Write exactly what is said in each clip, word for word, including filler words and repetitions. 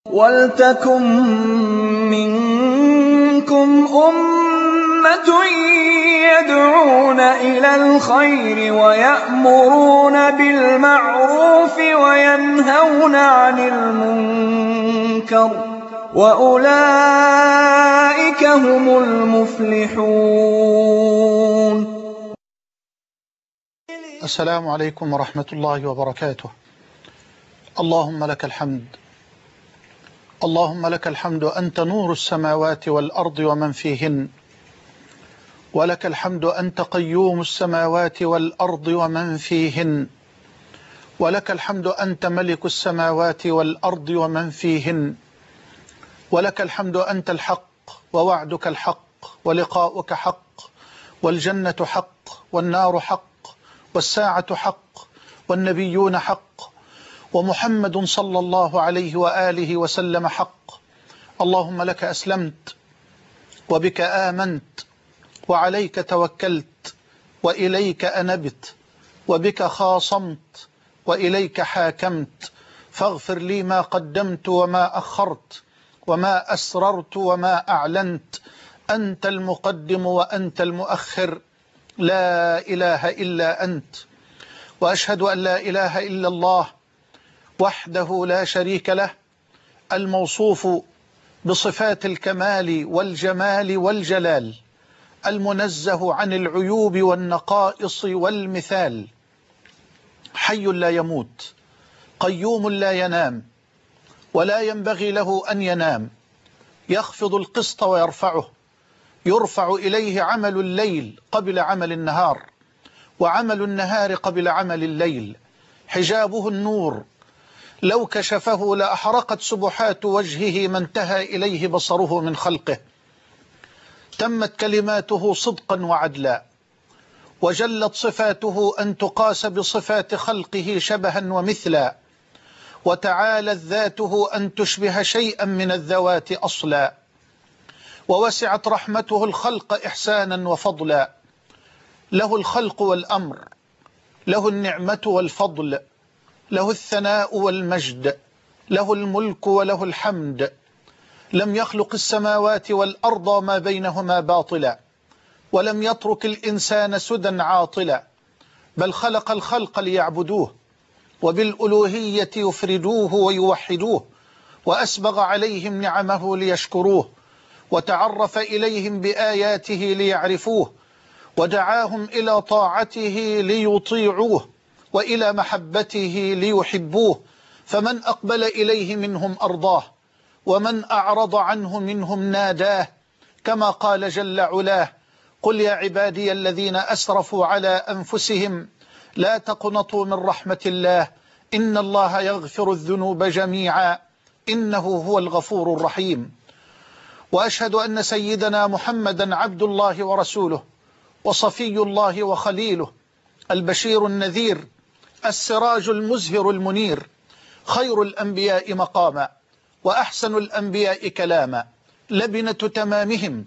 وَلْتَكُن مِّنكُمْ أُمَّةٌ يَدْعُونَ إِلَى الْخَيْرِ وَيَأْمُرُونَ بِالْمَعْرُوفِ وَيَنْهَوْنَ عَنِ الْمُنكَرِ ۚ وَأُولَٰئِكَ هُمُ الْمُفْلِحُونَ. السلام عليكم ورحمة الله وبركاته. اللهم لك الحمد، اللهم لك الحمد، أنت نور السماوات والأرض ومن فيهن، ولك الحمد أنت قيوم السماوات والأرض ومن فيهن، ولك الحمد أنت ملك السماوات والأرض ومن فيهن، ولك الحمد أنت الحق ووعدك الحق ولقاؤك حق والجنة حق والنار حق والساعة حق والنبيون حق ومحمد صلى الله عليه وآله وسلم حق. اللهم لك أسلمت وبك آمنت وعليك توكلت وإليك أنبت وبك خاصمت وإليك حاكمت، فاغفر لي ما قدمت وما أخرت وما أسررت وما أعلنت، أنت المقدم وأنت المؤخر، لا إله إلا أنت. وأشهد أن لا إله إلا الله وحده لا شريك له، الموصوف بصفات الكمال والجمال والجلال، المنزه عن العيوب والنقائص والمثال، حي لا يموت، قيوم لا ينام ولا ينبغي له أن ينام، يخفض القسط ويرفعه، يرفع إليه عمل الليل قبل عمل النهار، وعمل النهار قبل عمل الليل، حجابه النور، لو كشفه لأحرقت سبحات وجهه ما انتهى إليه بصره من خلقه، تمت كلماته صدقا وعدلا، وجلت صفاته أن تقاس بصفات خلقه شبها ومثلا، وتعالت ذاته أن تشبه شيئا من الذوات أصلا، ووسعت رحمته الخلق إحسانا وفضلا، له الخلق والأمر، له النعمة والفضل، له الثناء والمجد، له الملك وله الحمد، لم يخلق السماوات والأرض ما بينهما باطلا، ولم يترك الإنسان سدى عاطلا، بل خلق الخلق ليعبدوه وبالألوهية يفردوه ويوحدوه، وأسبغ عليهم نعمه ليشكروه، وتعرف إليهم بآياته ليعرفوه، ودعاهم إلى طاعته ليطيعوه وإلى محبته ليحبوه، فمن أقبل إليه منهم أرضاه، ومن أعرض عنه منهم ناداه، كما قال جل علاه: قل يا عبادي الذين أسرفوا على أنفسهم لا تقنطوا من رحمة الله إن الله يغفر الذنوب جميعا إنه هو الغفور الرحيم. وأشهد أن سيدنا محمدا عبد الله ورسوله وصفي الله وخليله، البشير النذير، السراج المزهر المنير، خير الأنبياء مقاما وأحسن الأنبياء كلاما، لبنة تمامهم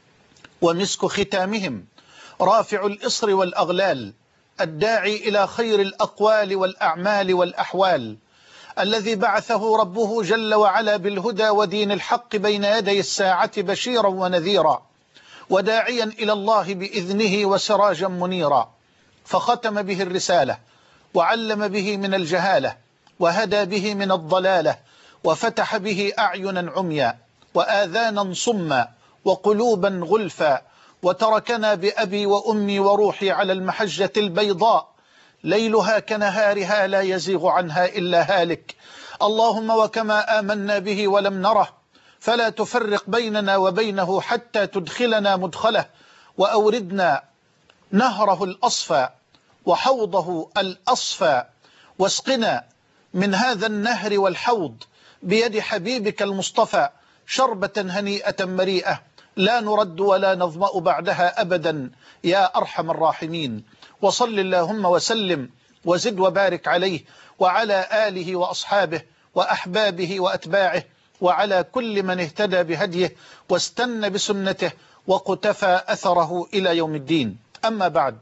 ومسك ختامهم، رافع الإصر والأغلال، الداعي إلى خير الأقوال والأعمال والأحوال، الذي بعثه ربه جل وعلا بالهدى ودين الحق بين يدي الساعة بشيرا ونذيرا، وداعيا إلى الله بإذنه وسراجا منيرا، فختم به الرسالة، وعلم به من الجهالة، وهدى به من الضلالة، وفتح به أعينا عميا وآذانا صما وقلوبا غلفا، وتركنا بأبي وأمي وروحي على المحجة البيضاء، ليلها كنهارها لا يزيغ عنها إلا هالك. اللهم وكما آمنا به ولم نره فلا تفرق بيننا وبينه حتى تدخلنا مدخله، وأوردنا نهره الأصفى وحوضه الأصفى، واسقنا من هذا النهر والحوض بيد حبيبك المصطفى شربة هنيئة مريئة لا نرد ولا نظمأ بعدها أبدا يا أرحم الراحمين. وصل اللهم وسلم وزد وبارك عليه وعلى آله وأصحابه وأحبابه وأتباعه وعلى كل من اهتدى بهديه واستنى بسنته وقتفى أثره إلى يوم الدين. أما بعد،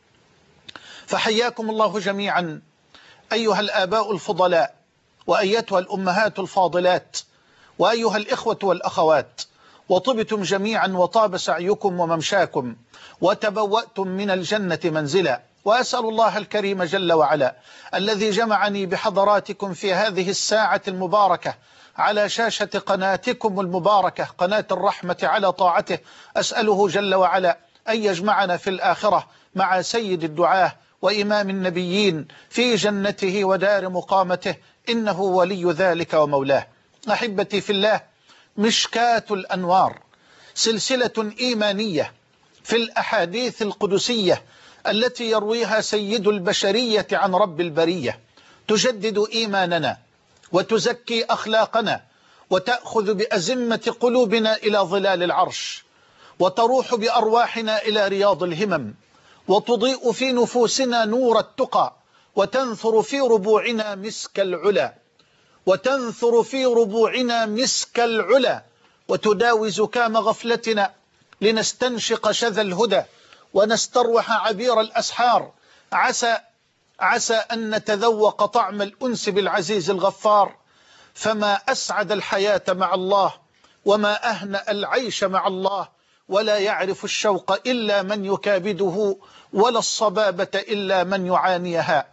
فحياكم الله جميعا أيها الآباء الفضلاء وأيتها الأمهات الفاضلات وأيها الإخوة والأخوات، وطبتم جميعا وطاب سعيكم وممشاكم وتبوأتم من الجنة منزلا. وأسأل الله الكريم جل وعلا الذي جمعني بحضراتكم في هذه الساعة المباركة على شاشة قناتكم المباركة قناة الرحمة على طاعته، أسأله جل وعلا أن يجمعنا في الآخرة مع سيد الدعاة وإمام النبيين في جنته ودار مقامته، إنه ولي ذلك ومولاه. أحبتي في الله، مشكاة الأنوار سلسلة إيمانية في الأحاديث القدسية التي يرويها سيد البشرية عن رب البرية، تجدد إيماننا وتزكي أخلاقنا وتأخذ بأزمة قلوبنا إلى ظلال العرش، وتروح بأرواحنا إلى رياض الهمم، وتضيء في نفوسنا نور التقى، وتنثر في ربوعنا مسك العلا وتنثر في ربوعنا مسك العلا وتداوي زكام غفلتنا لنستنشق شذا الهدى ونستروح عبير الأسحار. عسى عسى أن نتذوق طعم الأنس بالعزيز الغفار. فما أسعد الحياة مع الله وما أهنأ العيش مع الله، ولا يعرف الشوق إلا من يكابده، ولا الصبابة إلا من يعانيها.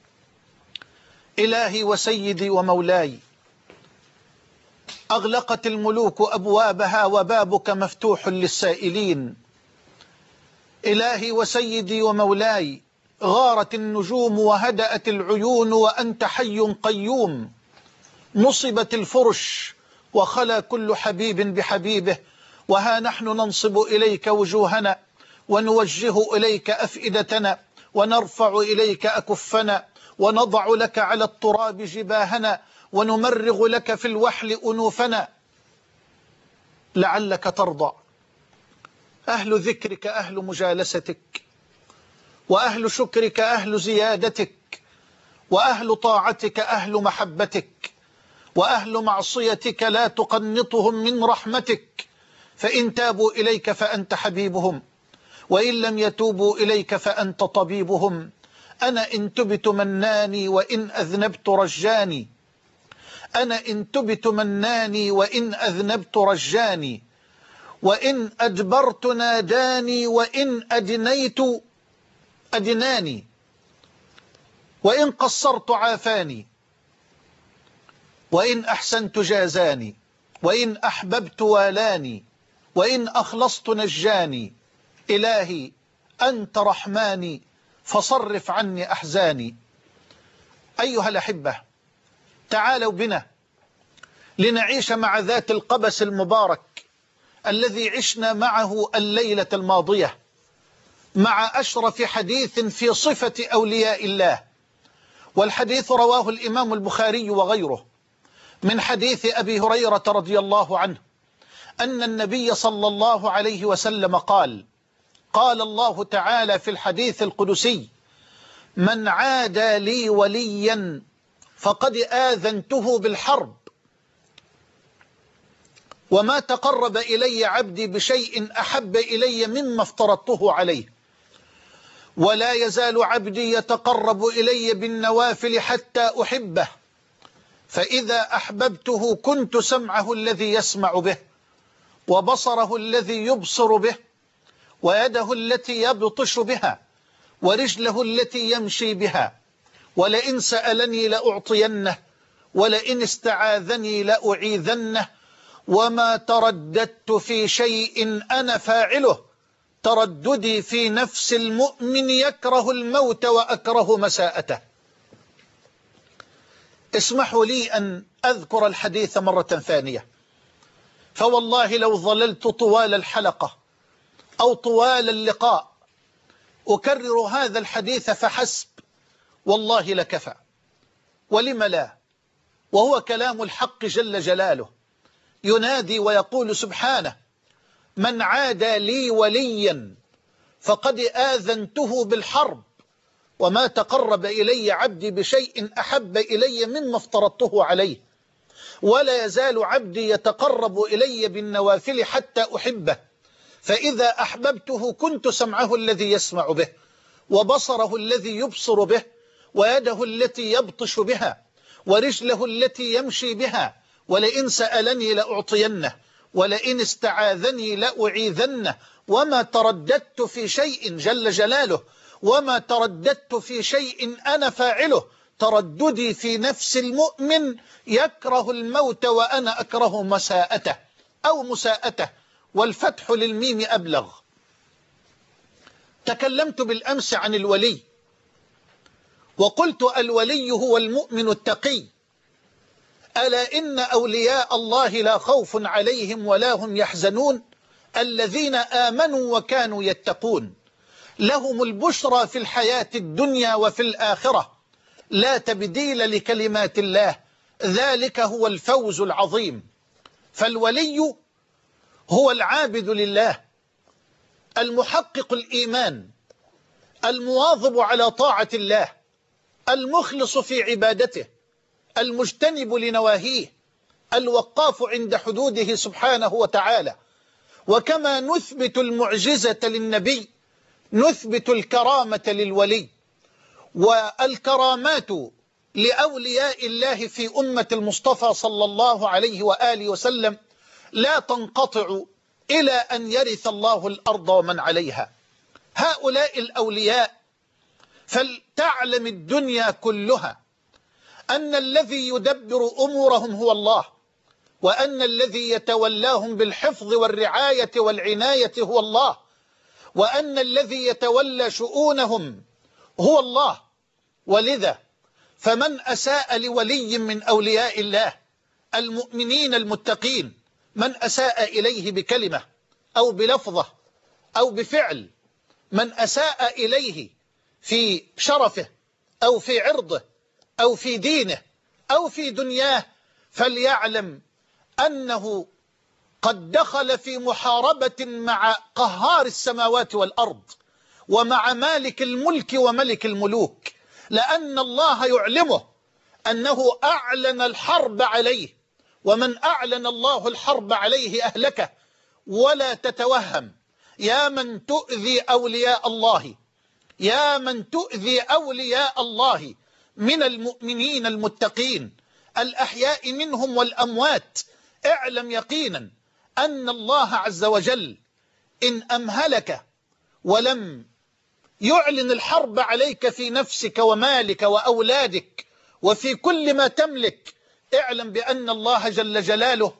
إلهي وسيدي ومولاي، أغلقت الملوك أبوابها وبابك مفتوح للسائلين. إلهي وسيدي ومولاي، غارت النجوم وهدأت العيون وأنت حي قيوم. نصبت الفرش وخلا كل حبيب بحبيبه، وها نحن ننصب إليك وجوهنا ونوجه إليك أفئدتنا ونرفع إليك أكفنا ونضع لك على التراب جباهنا ونمرغ لك في الوحل أنوفنا لعلك ترضى. أهل ذكرك أهل مجالستك، وأهل شكرك أهل زيادتك، وأهل طاعتك أهل محبتك، وأهل معصيتك لا تقنطهم من رحمتك. فإن تابوا إليك فأنت حبيبهم، وإن لم يتوبوا إليك فأنت طبيبهم. أنا إن تبت مناني وإن أذنبت رجاني، أنا إن تبت مناني وإن أذنبت رجاني، وإن أدبرت ناداني وإن أدنيت أدناني، وإن قصرت عافاني، وإن أحسنت جازاني، وإن أحببت والاني، وإن أخلصت نجاني. إلهي أنت رحماني فصرف عني أحزاني. أيها الأحبة، تعالوا بنا لنعيش مع ذات القبس المبارك الذي عشنا معه الليلة الماضية، مع أشرف حديث في صفة أولياء الله. والحديث رواه الإمام البخاري وغيره من حديث أبي هريرة رضي الله عنه أن النبي صلى الله عليه وسلم قال: قال الله تعالى في الحديث القدسي: من عادى لي وليا فقد آذنته بالحرب، وما تقرب إلي عبدي بشيء أحب إلي مما افترضته عليه، ولا يزال عبدي يتقرب إلي بالنوافل حتى أحبه، فإذا أحببته كنت سمعه الذي يسمع به، وبصره الذي يبصر به، ويده التي يبطش بها، ورجله التي يمشي بها. ولئن سألني لأعطينه، ولئن استعاذني لأعيذنه. وما ترددت في شيء أنا فاعله ترددي في نفس المؤمن يكره الموت وأكره مساءته. اسمحوا لي أن أذكر الحديث مرة ثانية، فوالله لو ظللت طوال الحلقة أو طوال اللقاء أكرر هذا الحديث فحسب والله لكفى. ولم لا؟ وهو كلام الحق جل جلاله ينادي ويقول سبحانه: من عادى لي وليا فقد آذنته بالحرب، وما تقرب إلي عبدي بشيء أحب إلي مما افترضته عليه، ولا يزال عبدي يتقرب إلي بالنوافل حتى أحبه، فإذا أحببته كنت سمعه الذي يسمع به، وبصره الذي يبصر به، ويده التي يبطش بها، ورجله التي يمشي بها، ولئن سألني لأعطينه ولئن استعاذني لأعيذنه وما ترددت في شيء جل جلاله وما ترددت في شيء أنا فاعله ترددي في نفس المؤمن يكره الموت وأنا أكره مساءته أو مساءته، والفتح للميم أبلغ. تكلمت بالأمس عن الولي وقلت الولي هو المؤمن التقي. ألا إن أولياء الله لا خوف عليهم ولا هم يحزنون الذين آمنوا وكانوا يتقون، لهم البشرى في الحياة الدنيا وفي الآخرة، لا تبديل لكلمات الله، ذلك هو الفوز العظيم. فالولي هو العابد لله المحقق الإيمان المواظب على طاعة الله المخلص في عبادته المجتنب لنواهيه الوقاف عند حدوده سبحانه وتعالى. وكما نثبت المعجزة للنبي نثبت الكرامة للولي، والكرامات لأولياء الله في أمة المصطفى صلى الله عليه وآله وسلم لا تنقطع إلى أن يرث الله الأرض ومن عليها. هؤلاء الأولياء فلتعلم الدنيا كلها أن الذي يدبر أمورهم هو الله، وأن الذي يتولاهم بالحفظ والرعاية والعناية هو الله، وأن الذي يتولى شؤونهم هو الله. ولذا فمن أساء لولي من أولياء الله المؤمنين المتقين، من أساء إليه بكلمة أو بلفظة أو بفعل، من أساء إليه في شرفه أو في عرضه أو في دينه أو في دنياه، فليعلم أنه قد دخل في محاربة مع قهار السماوات والأرض ومع مالك الملك وملك الملوك، لأن الله يعلمه أنه أعلن الحرب عليه، ومن أعلن الله الحرب عليه أهلكه. ولا تتوهم يا من تؤذي أولياء الله، يا من تؤذي أولياء الله من المؤمنين المتقين الأحياء منهم والأموات، اعلم يقينا أن الله عز وجل إن أمهلك ولم يعلن الحرب عليك في نفسك ومالك وأولادك وفي كل ما تملك، اعلم بأن الله جل جلاله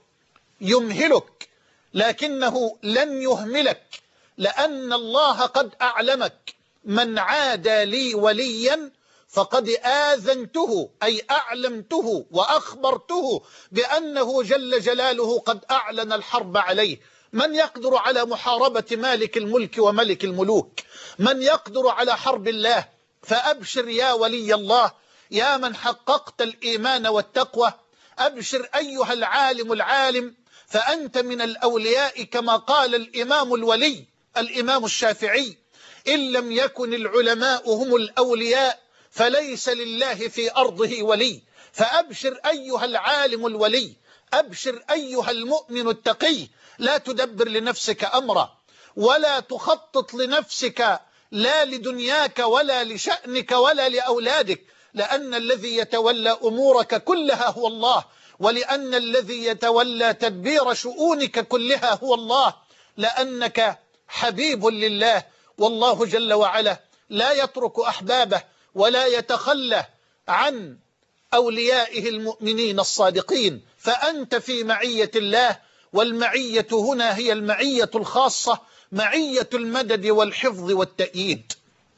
يمهلك، لكنه لن يهملك، لأن الله قد أعلمك من عادى لي وليا فقد آذنته، أي أعلمته وأخبرته بأنه جل جلاله قد أعلن الحرب عليه. من يقدر على محاربة مالك الملك وملك الملوك؟ من يقدر على حرب الله؟ فأبشر يا ولي الله، يا من حققت الإيمان والتقوى، أبشر أيها العالم العالم، فأنت من الأولياء كما قال الإمام الولي الإمام الشافعي: إن لم يكن العلماء هم الأولياء فليس لله في أرضه ولي. فأبشر أيها العالم الولي، أبشر أيها المؤمن التقي، لا تدبر لنفسك أمرا ولا تخطط لنفسك لا لدنياك ولا لشأنك ولا لأولادك، لأن الذي يتولى أمورك كلها هو الله، ولأن الذي يتولى تدبير شؤونك كلها هو الله، لأنك حبيب لله، والله جل وعلا لا يترك أحبابه ولا يتخلى عن أوليائه المؤمنين الصادقين. فأنت في معية الله، والمعية هنا هي المعية الخاصة، معية المدد والحفظ والتأييد.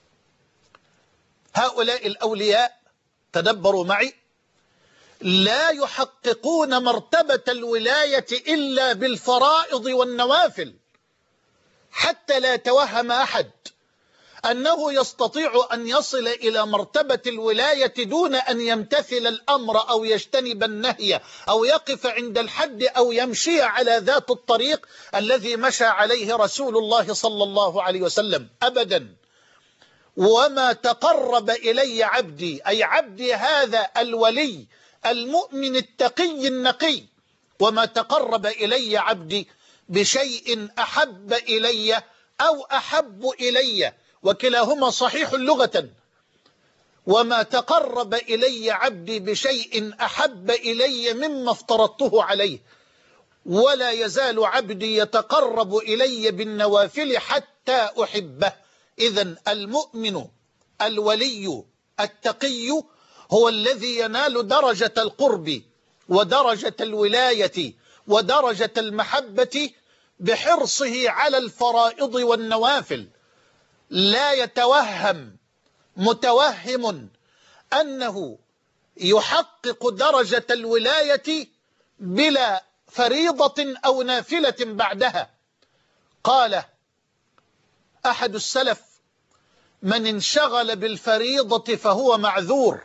هؤلاء الأولياء تدبروا معي لا يحققون مرتبة الولاية إلا بالفرائض والنوافل، حتى لا يتوهم أحد أنه يستطيع أن يصل إلى مرتبة الولاية دون أن يمتثل الأمر أو يجتنب النهي أو يقف عند الحد أو يمشي على ذات الطريق الذي مشى عليه رسول الله صلى الله عليه وسلم، أبدا. وما تقرب إلي عبدي، أي عبدي هذا الولي المؤمن التقي النقي، وما تقرب إلي عبدي بشيء أحب إلي أو أحب إلي، وكلاهما صحيح لغة، وما تقرب إلي عبدي بشيء أحب إلي مما افترضته عليه، ولا يزال عبدي يتقرب إلي بالنوافل حتى أحبه. إذن المؤمن الولي التقي هو الذي ينال درجة القرب ودرجة الولاية ودرجة المحبة بحرصه على الفرائض والنوافل. لا يتوهم متوهم أنه يحقق درجة الولاية بلا فريضة أو نافلة بعدها. قال أحد السلف: من انشغل بالفريضة فهو معذور،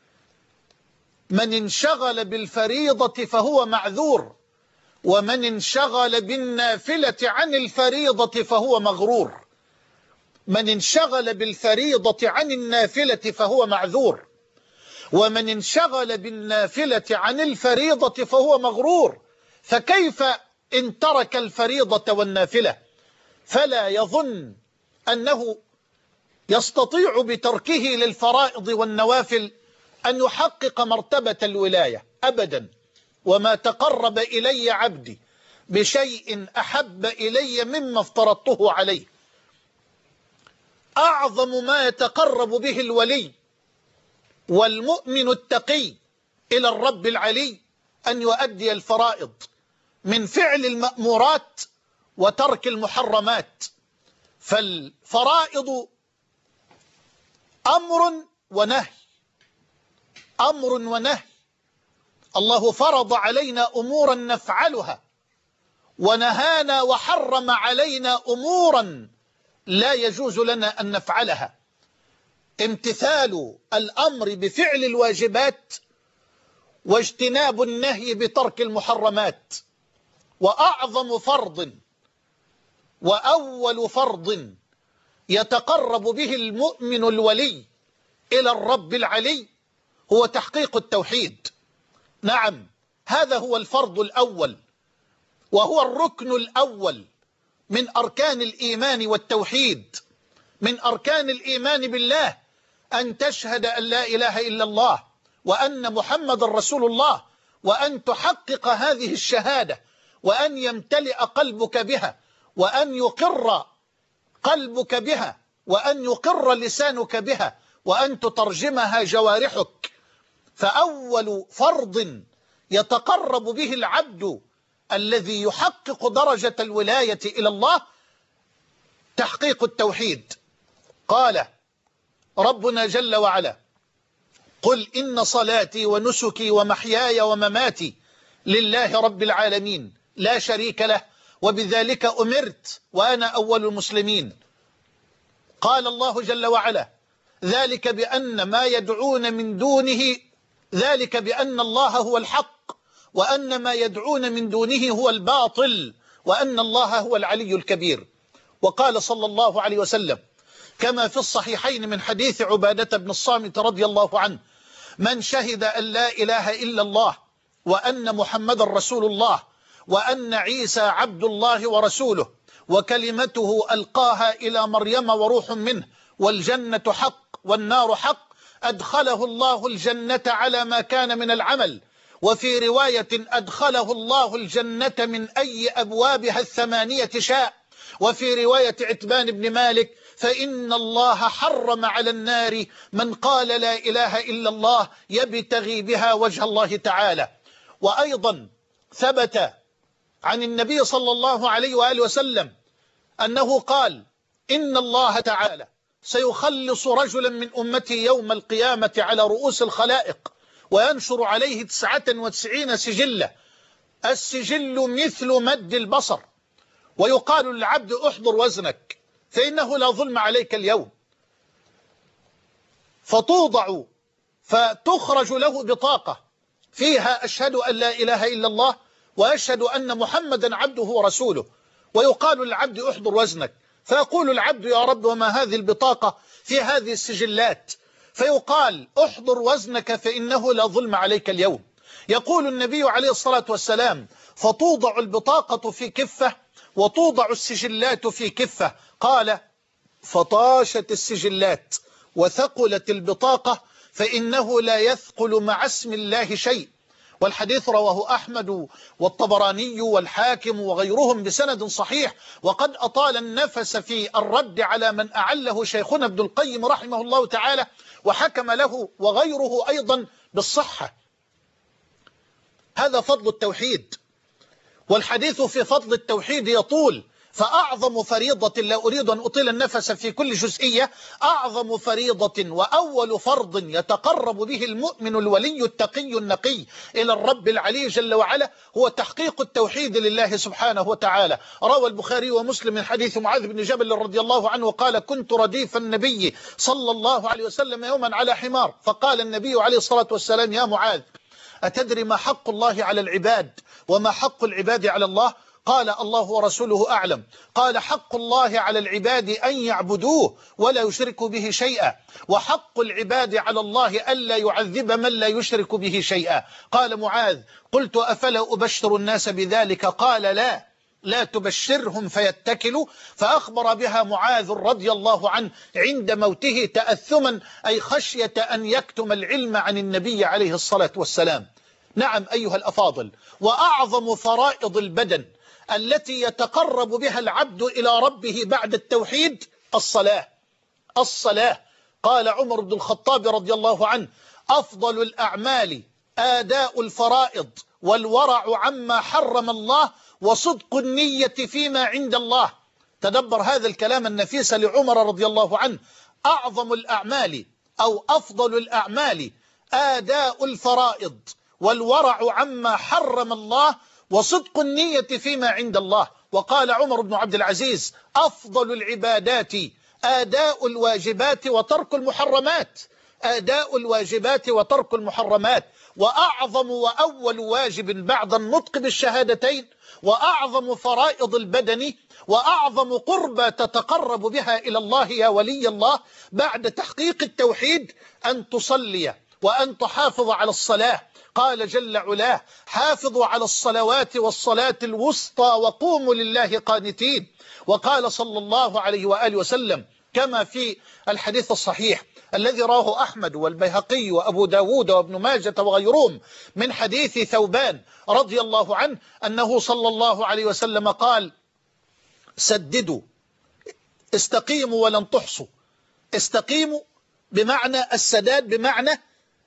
من انشغل بالفريضة فهو معذور، ومن انشغل بالنافلة عن الفريضة فهو مغرور. من انشغل بالفريضة عن النافلة فهو معذور، ومن انشغل بالنافلة عن الفريضة فهو مغرور. فكيف إن ترك الفريضة والنافلة؟ فلا يظن أنه يستطيع بتركه للفرائض والنوافل أن يحقق مرتبة الولاية أبدا. وما تقرب إلي عبدي بشيء أحب إلي مما افترضته عليه. أعظم ما يتقرب به الولي والمؤمن التقي إلى الرب العلي أن يؤدي الفرائض من فعل المأمورات وترك المحرمات. فالفرائض أمر ونهي، أمر ونهي. الله فرض علينا أمورا نفعلها، ونهانا وحرم علينا أمورا لا يجوز لنا أن نفعلها. امتثال الأمر بفعل الواجبات واجتناب النهي بترك المحرمات. وأعظم فرض وأول فرض يتقرب به المؤمن الولي إلى الرب العلي هو تحقيق التوحيد. نعم، هذا هو الفرض الأول، وهو الركن الأول من أركان الإيمان والتوحيد. من أركان الإيمان بالله أن تشهد أن لا إله إلا الله وأن محمد رسول الله، وأن تحقق هذه الشهادة، وأن يمتلئ قلبك بها، وأن يقر قلبك بها، وأن يقر لسانك بها، وأن تترجمها جوارحك. فأول فرض يتقرب به العبد الذي يحقق درجة الولاية إلى الله تحقيق التوحيد. قال ربنا جل وعلا: قل إن صلاتي ونسكي ومحياي ومماتي لله رب العالمين لا شريك له وبذلك أمرت وأنا أول المسلمين. قال الله جل وعلا: ذلك بأن ما يدعون من دونه ذلك بأن الله هو الحق وأن ما يدعون من دونه هو الباطل وأن الله هو العلي الكبير. وقال صلى الله عليه وسلم كما في الصحيحين من حديث عبادة بن الصامت رضي الله عنه: من شهد أن لا إله إلا الله وأن محمد رسول الله وأن عيسى عبد الله ورسوله وكلمته ألقاها إلى مريم وروح منه والجنة حق والنار حق، أدخله الله الجنة على ما كان من العمل. وفي رواية: أدخله الله الجنة من أي أبوابها الثمانية شاء. وفي رواية عتبان بن مالك: فإن الله حرم على النار من قال لا إله إلا الله يبتغي بها وجه الله تعالى. وأيضا ثبت عن النبي صلى الله عليه وآله وسلم أنه قال: إن الله تعالى سيخلص رجلا من أمتي يوم القيامة على رؤوس الخلائق وينشر عليه تسعة وتسعين سجلة، السجل مثل مد البصر، ويقال للعبد: احضر وزنك فإنه لا ظلم عليك اليوم. فتوضع فتخرج له بطاقة فيها: أشهد أن لا إله إلا الله وأشهد أن محمدا عبده ورسوله. ويقال للعبد: احضر وزنك، فيقول العبد: يا رب وما هذه البطاقة في هذه السجلات؟ فيقال: احضر وزنك فإنه لا ظلم عليك اليوم. يقول النبي عليه الصلاة والسلام: فتوضع البطاقة في كفة وتوضع السجلات في كفة. قال: فطاشت السجلات وثقلت البطاقة فإنه لا يثقل مع اسم الله شيء. والحديث رواه أحمد والطبراني والحاكم وغيرهم بسند صحيح. وقد أطال النفس في الرد على من أعله شيخنا ابن القيم رحمه الله تعالى، وحكم له وغيره أيضا بالصحة. هذا فضل التوحيد، والحديث في فضل التوحيد يطول. فأعظم فريضة، لا أريد أن أطيل النفس في كل جزئية، أعظم فريضة وأول فرض يتقرب به المؤمن الولي التقي النقي إلى الرب العلي جل وعلا هو تحقيق التوحيد لله سبحانه وتعالى. روى البخاري ومسلم من حديث معاذ بن جبل رضي الله عنه قال: كنت رديف النبي صلى الله عليه وسلم يوما على حمار، فقال النبي عليه الصلاة والسلام: يا معاذ، أتدري ما حق الله على العباد وما حق العباد على الله؟ قال: الله ورسوله أعلم. قال: حق الله على العباد أن يعبدوه ولا يشركوا به شيئا، وحق العباد على الله ألا يعذب من لا يشرك به شيئا. قال معاذ: قلت: أفلا أبشر الناس بذلك؟ قال: لا لا تبشرهم فيتكلوا. فأخبر بها معاذ رضي الله عنه عند موته تأثما، أي خشية أن يكتم العلم عن النبي عليه الصلاة والسلام. نعم أيها الأفاضل، وأعظم فرائض البدن التي يتقرب بها العبد إلى ربه بعد التوحيد الصلاة. الصلاة قال عمر بن الخطاب رضي الله عنه: أفضل الأعمال آداء الفرائض والورع عما حرم الله وصدق النية فيما عند الله. تدبر هذا الكلام النفيس لعمر رضي الله عنه. أعظم الأعمال أو أفضل الأعمال آداء الفرائض والورع عما حرم الله وصدق النية فيما عند الله. وقال عمر بن عبد العزيز: أفضل العبادات آداء الواجبات وترك المحرمات. آداء الواجبات وترك المحرمات. وأعظم وأول واجب بعد النطق بالشهادتين، وأعظم فرائض البدن، وأعظم قربة تتقرب بها إلى الله يا ولي الله بعد تحقيق التوحيد أن تصلي وأن تحافظ على الصلاة. قال جل علاه: حافظوا على الصلوات والصلاة الوسطى وقوموا لله قانتين. وقال صلى الله عليه وآله وسلم كما في الحديث الصحيح الذي رواه أحمد والبيهقي وأبو داود وابن ماجة وغيرهم من حديث ثوبان رضي الله عنه أنه صلى الله عليه وسلم قال: سددوا، استقيموا ولن تحصوا. استقيموا بمعنى السداد، بمعنى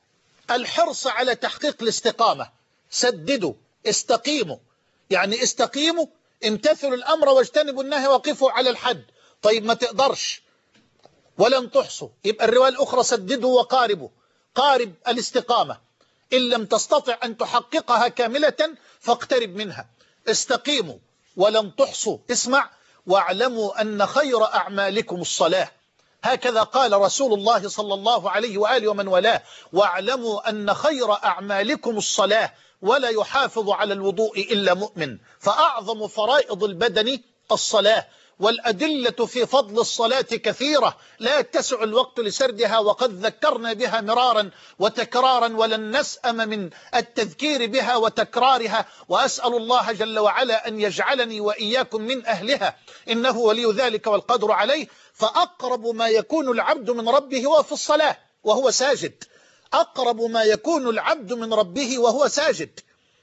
الحرص على تحقيق الاستقامة. سددوا، استقيموا، يعني استقيموا، امتثلوا الأمر واجتنبوا النهي وقفوا على الحد. طيب ما تقدرش ولن تحصوا، يبقى الرواية الأخرى: سددوا وقاربوا. قارب الاستقامة، إن لم تستطع أن تحققها كاملة فاقترب منها. استقيموا ولن تحصوا. اسمع: واعلموا أن خير أعمالكم الصلاة. هكذا قال رسول الله صلى الله عليه وآله ومن والاه: واعلموا أن خير أعمالكم الصلاة ولا يحافظ على الوضوء إلا مؤمن. فأعظم فرائض البدن الصلاة. والأدلة في فضل الصلاة كثيرة لا يتسع الوقت لسردها، وقد ذكرنا بها مرارا وتكرارا ولن نسأم من التذكير بها وتكرارها. وأسأل الله جل وعلا أن يجعلني وإياكم من أهلها، إنه ولي ذلك والقدر عليه. فأقرب ما يكون العبد من ربه هو في الصلاة وهو ساجد. أقرب ما يكون العبد من ربه وهو ساجد.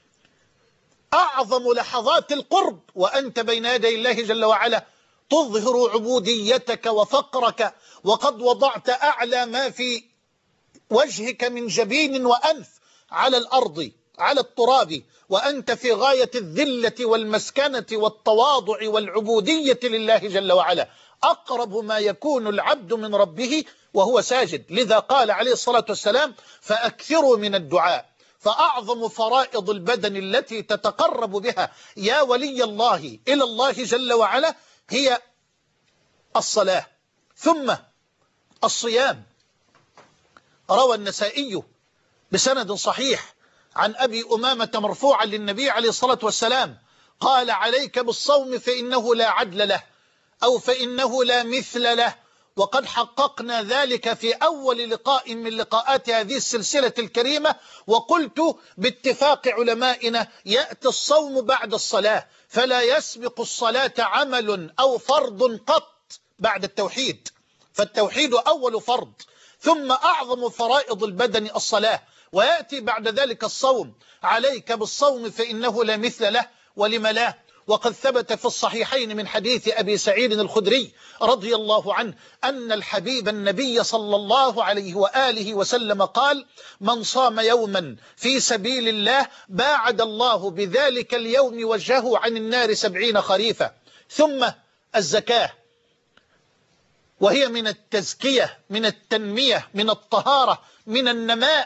أعظم لحظات القرب وأنت بين يدي الله جل وعلا تظهر عبوديتك وفقرك، وقد وضعت أعلى ما في وجهك من جبين وأنف على الأرض على التراب، وأنت في غاية الذلة والمسكنة والتواضع والعبودية لله جل وعلا. أقرب ما يكون العبد من ربه وهو ساجد. لذا قال عليه الصلاة والسلام: فأكثروا من الدعاء. فأعظم فرائض البدن التي تتقرب بها يا ولي الله إلى الله جل وعلا هي الصلاة، ثم الصيام. روى النسائي بسند صحيح عن أبي أمامة مرفوعا للنبي عليه الصلاة والسلام قال: عليك بالصوم فإنه لا عدل له، أو فإنه لا مثل له. وقد حققنا ذلك في أول لقاء من لقاءات هذه السلسلة الكريمة، وقلت باتفاق علمائنا: يأتي الصوم بعد الصلاة، فلا يسبق الصلاة عمل أو فرض قط بعد التوحيد. فالتوحيد أول فرض، ثم أعظم فرائض البدن الصلاة، ويأتي بعد ذلك الصوم. عليك بالصوم فإنه لا مثل له ولم لا. وقد ثبت في الصحيحين من حديث أبي سعيد الخدري رضي الله عنه أن الحبيب النبي صلى الله عليه وآله وسلم قال: من صام يوما في سبيل الله باعد الله بذلك اليوم وجهه عن النار سبعين خريفا. ثم الزكاة، وهي من التزكية، من التنمية، من الطهارة، من النماء.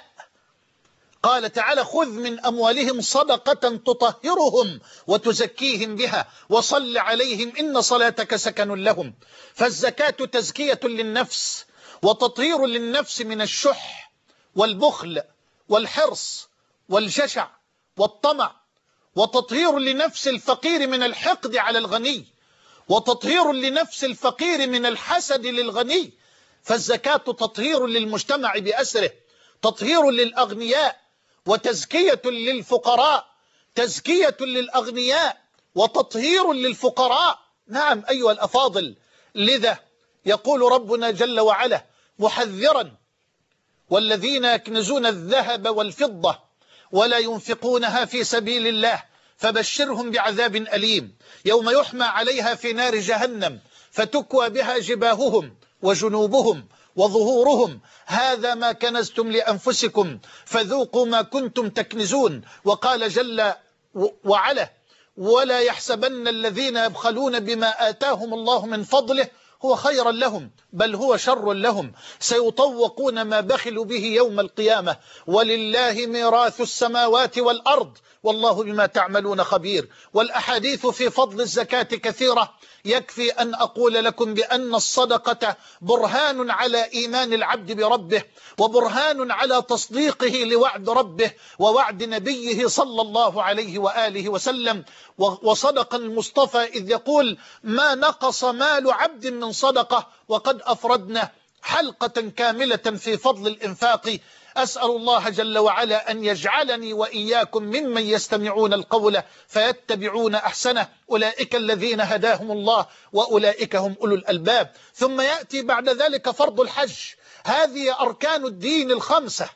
قال تعالى: خذ من أموالهم صدقة تطهرهم وتزكيهم بها وصل عليهم إن صلاتك سكن لهم. فالزكاة تزكية للنفس وتطهير للنفس من الشح والبخل والحرص والجشع والطمع، وتطهير لنفس الفقير من الحقد على الغني، وتطهير لنفس الفقير من الحسد للغني. فالزكاة تطهير للمجتمع بأسره، تطهير للأغنياء وتزكية للفقراء، تزكية للأغنياء وتطهير للفقراء. نعم أيها الأفاضل، لذا يقول ربنا جل وعلا محذرا: والذين يكنزون الذهب والفضة ولا ينفقونها في سبيل الله فبشرهم بعذاب أليم يوم يحمى عليها في نار جهنم فتكوى بها جباههم وجنوبهم وظهورهم هذا ما كنزتم لأنفسكم فذوقوا ما كنتم تكنزون. وقال جل وعلا: ولا يحسبن الذين يبخلون بما آتاهم الله من فضله هو خيرا لهم بل هو شر لهم سيطوقون ما بخلوا به يوم القيامة ولله ميراث السماوات والأرض والله بما تعملون خبير. والأحاديث في فضل الزكاة كثيرة، يكفي أن أقول لكم بأن الصدقة برهان على إيمان العبد بربه، وبرهان على تصديقه لوعد ربه ووعد نبيه صلى الله عليه وآله وسلم. وصدق المصطفى إذ يقول: ما نقص مال عبد من صدقة. وقد أفردنا حلقة كاملة في فضل الإنفاق. أسأل الله جل وعلا أن يجعلني وإياكم ممن يستمعون القول فيتبعون أحسنه، أولئك الذين هداهم الله وأولئك هم أولو الألباب. ثم يأتي بعد ذلك فرض الحج. هذه أركان الدين الخمسة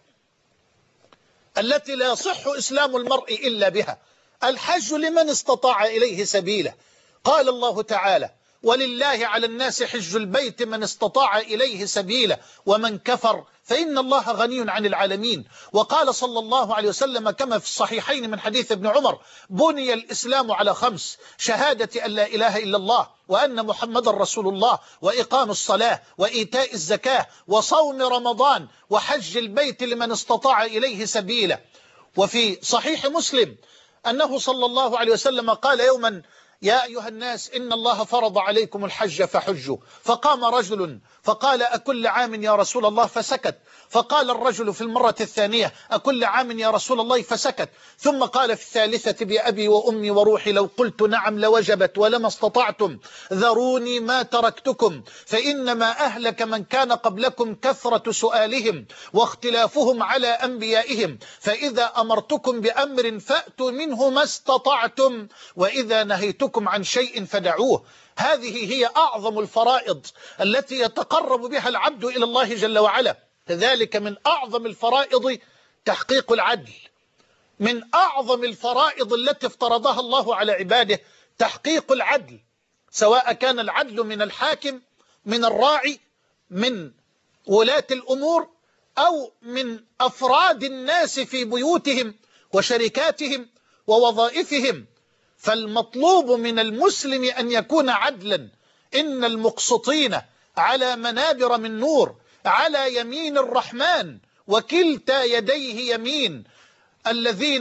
التي لا يصح إسلام المرء إلا بها. الحج لمن استطاع إليه سبيلا. قال الله تعالى: ولله على الناس حج البيت من استطاع إليه سبيلا ومن كفر فإن الله غني عن العالمين. وقال صلى الله عليه وسلم كما في الصحيحين من حديث ابن عمر: بني الإسلام على خمس: شهادة أن لا إله إلا الله وأن محمد رسول الله وإقام الصلاة وإيتاء الزكاة وصوم رمضان وحج البيت لمن استطاع إليه سبيلا. وفي صحيح مسلم أنه صلى الله عليه وسلم قال يوما: يا أيها الناس إن الله فرض عليكم الحج فحجوا. فقام رجل فقال: أكل عام يا رسول الله؟ فسكت. فقال الرجل في المرة الثانية: أكل عام يا رسول الله؟ فسكت. ثم قال في الثالثة: بأبي وأمي وروحي لو قلت نعم لوجبت ولما استطعتم ذروني ما تركتكم فإنما أهلك من كان قبلكم كثرة سؤالهم واختلافهم على أنبيائهم فإذا أمرتكم بأمر فأتوا منه ما استطعتم وإذا نهيتكم عن شيء فدعوه. هذه هي أعظم الفرائض التي يتقرب بها العبد إلى الله جل وعلا. كذلك من أعظم الفرائض تحقيق العدل. من أعظم الفرائض التي افترضها الله على عباده تحقيق العدل، سواء كان العدل من الحاكم، من الراعي، من ولاة الأمور، أو من أفراد الناس في بيوتهم وشركاتهم ووظائفهم. فالمطلوب من المسلم أن يكون عدلا. إن المقسطين على منابر من نور على يمين الرحمن وكلتا يديه يمين، الذين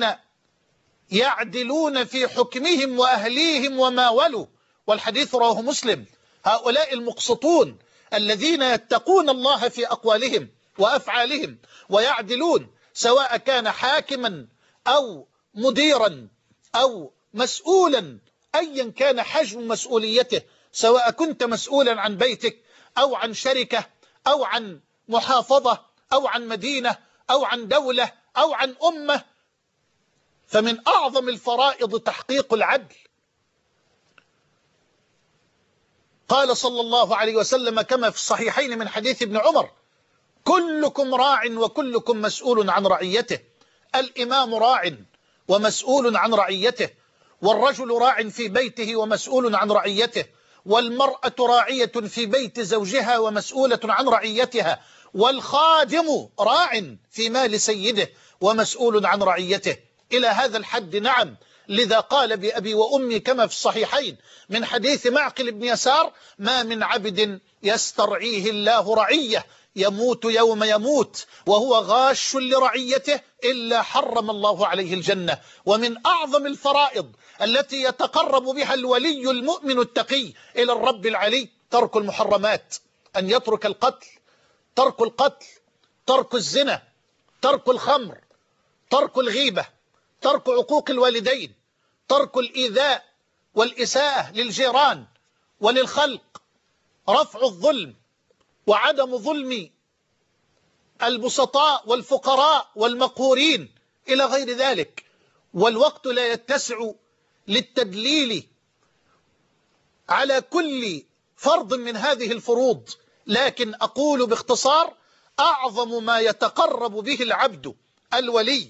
يعدلون في حكمهم وأهليهم وما ولوا. والحديث رواه مسلم. هؤلاء المقسطون الذين يتقون الله في أقوالهم وأفعالهم ويعدلون، سواء كان حاكما أو مديرا أو مسؤولا، أيا كان حجم مسؤوليته، سواء كنت مسؤولا عن بيتك أو عن شركة أو عن محافظة أو عن مدينة أو عن دولة أو عن أمة. فمن أعظم الفرائض تحقيق العدل. قال صلى الله عليه وسلم كما في الصحيحين من حديث ابن عمر: كلكم راع وكلكم مسؤول عن رعيته. الإمام راع ومسؤول عن رعيته، والرجل راع في بيته ومسؤول عن رعيته، والمرأة راعية في بيت زوجها ومسؤولة عن رعيتها، والخادم راع في مال سيده ومسؤول عن رعيته. إلى هذا الحد نعم. لذا قال بأبي وأمي كما في الصحيحين من حديث معقل بن يسار: ما من عبد يسترعيه الله رعية يموت يوم يموت وهو غاش لرعيته إلا حرم الله عليه الجنة. ومن أعظم الفرائض التي يتقرب بها الولي المؤمن التقي إلى الرب العلي ترك المحرمات، أن يترك القتل، ترك القتل، ترك الزنا، ترك الخمر، ترك الغيبة، ترك عقوق الوالدين، ترك الإيذاء والإساءة للجيران وللخلق، رفع الظلم وعدم ظلم البسطاء والفقراء والمقهورين إلى غير ذلك. والوقت لا يتسع للتدليل على كل فرض من هذه الفروض، لكن أقول باختصار: أعظم ما يتقرب به العبد الولي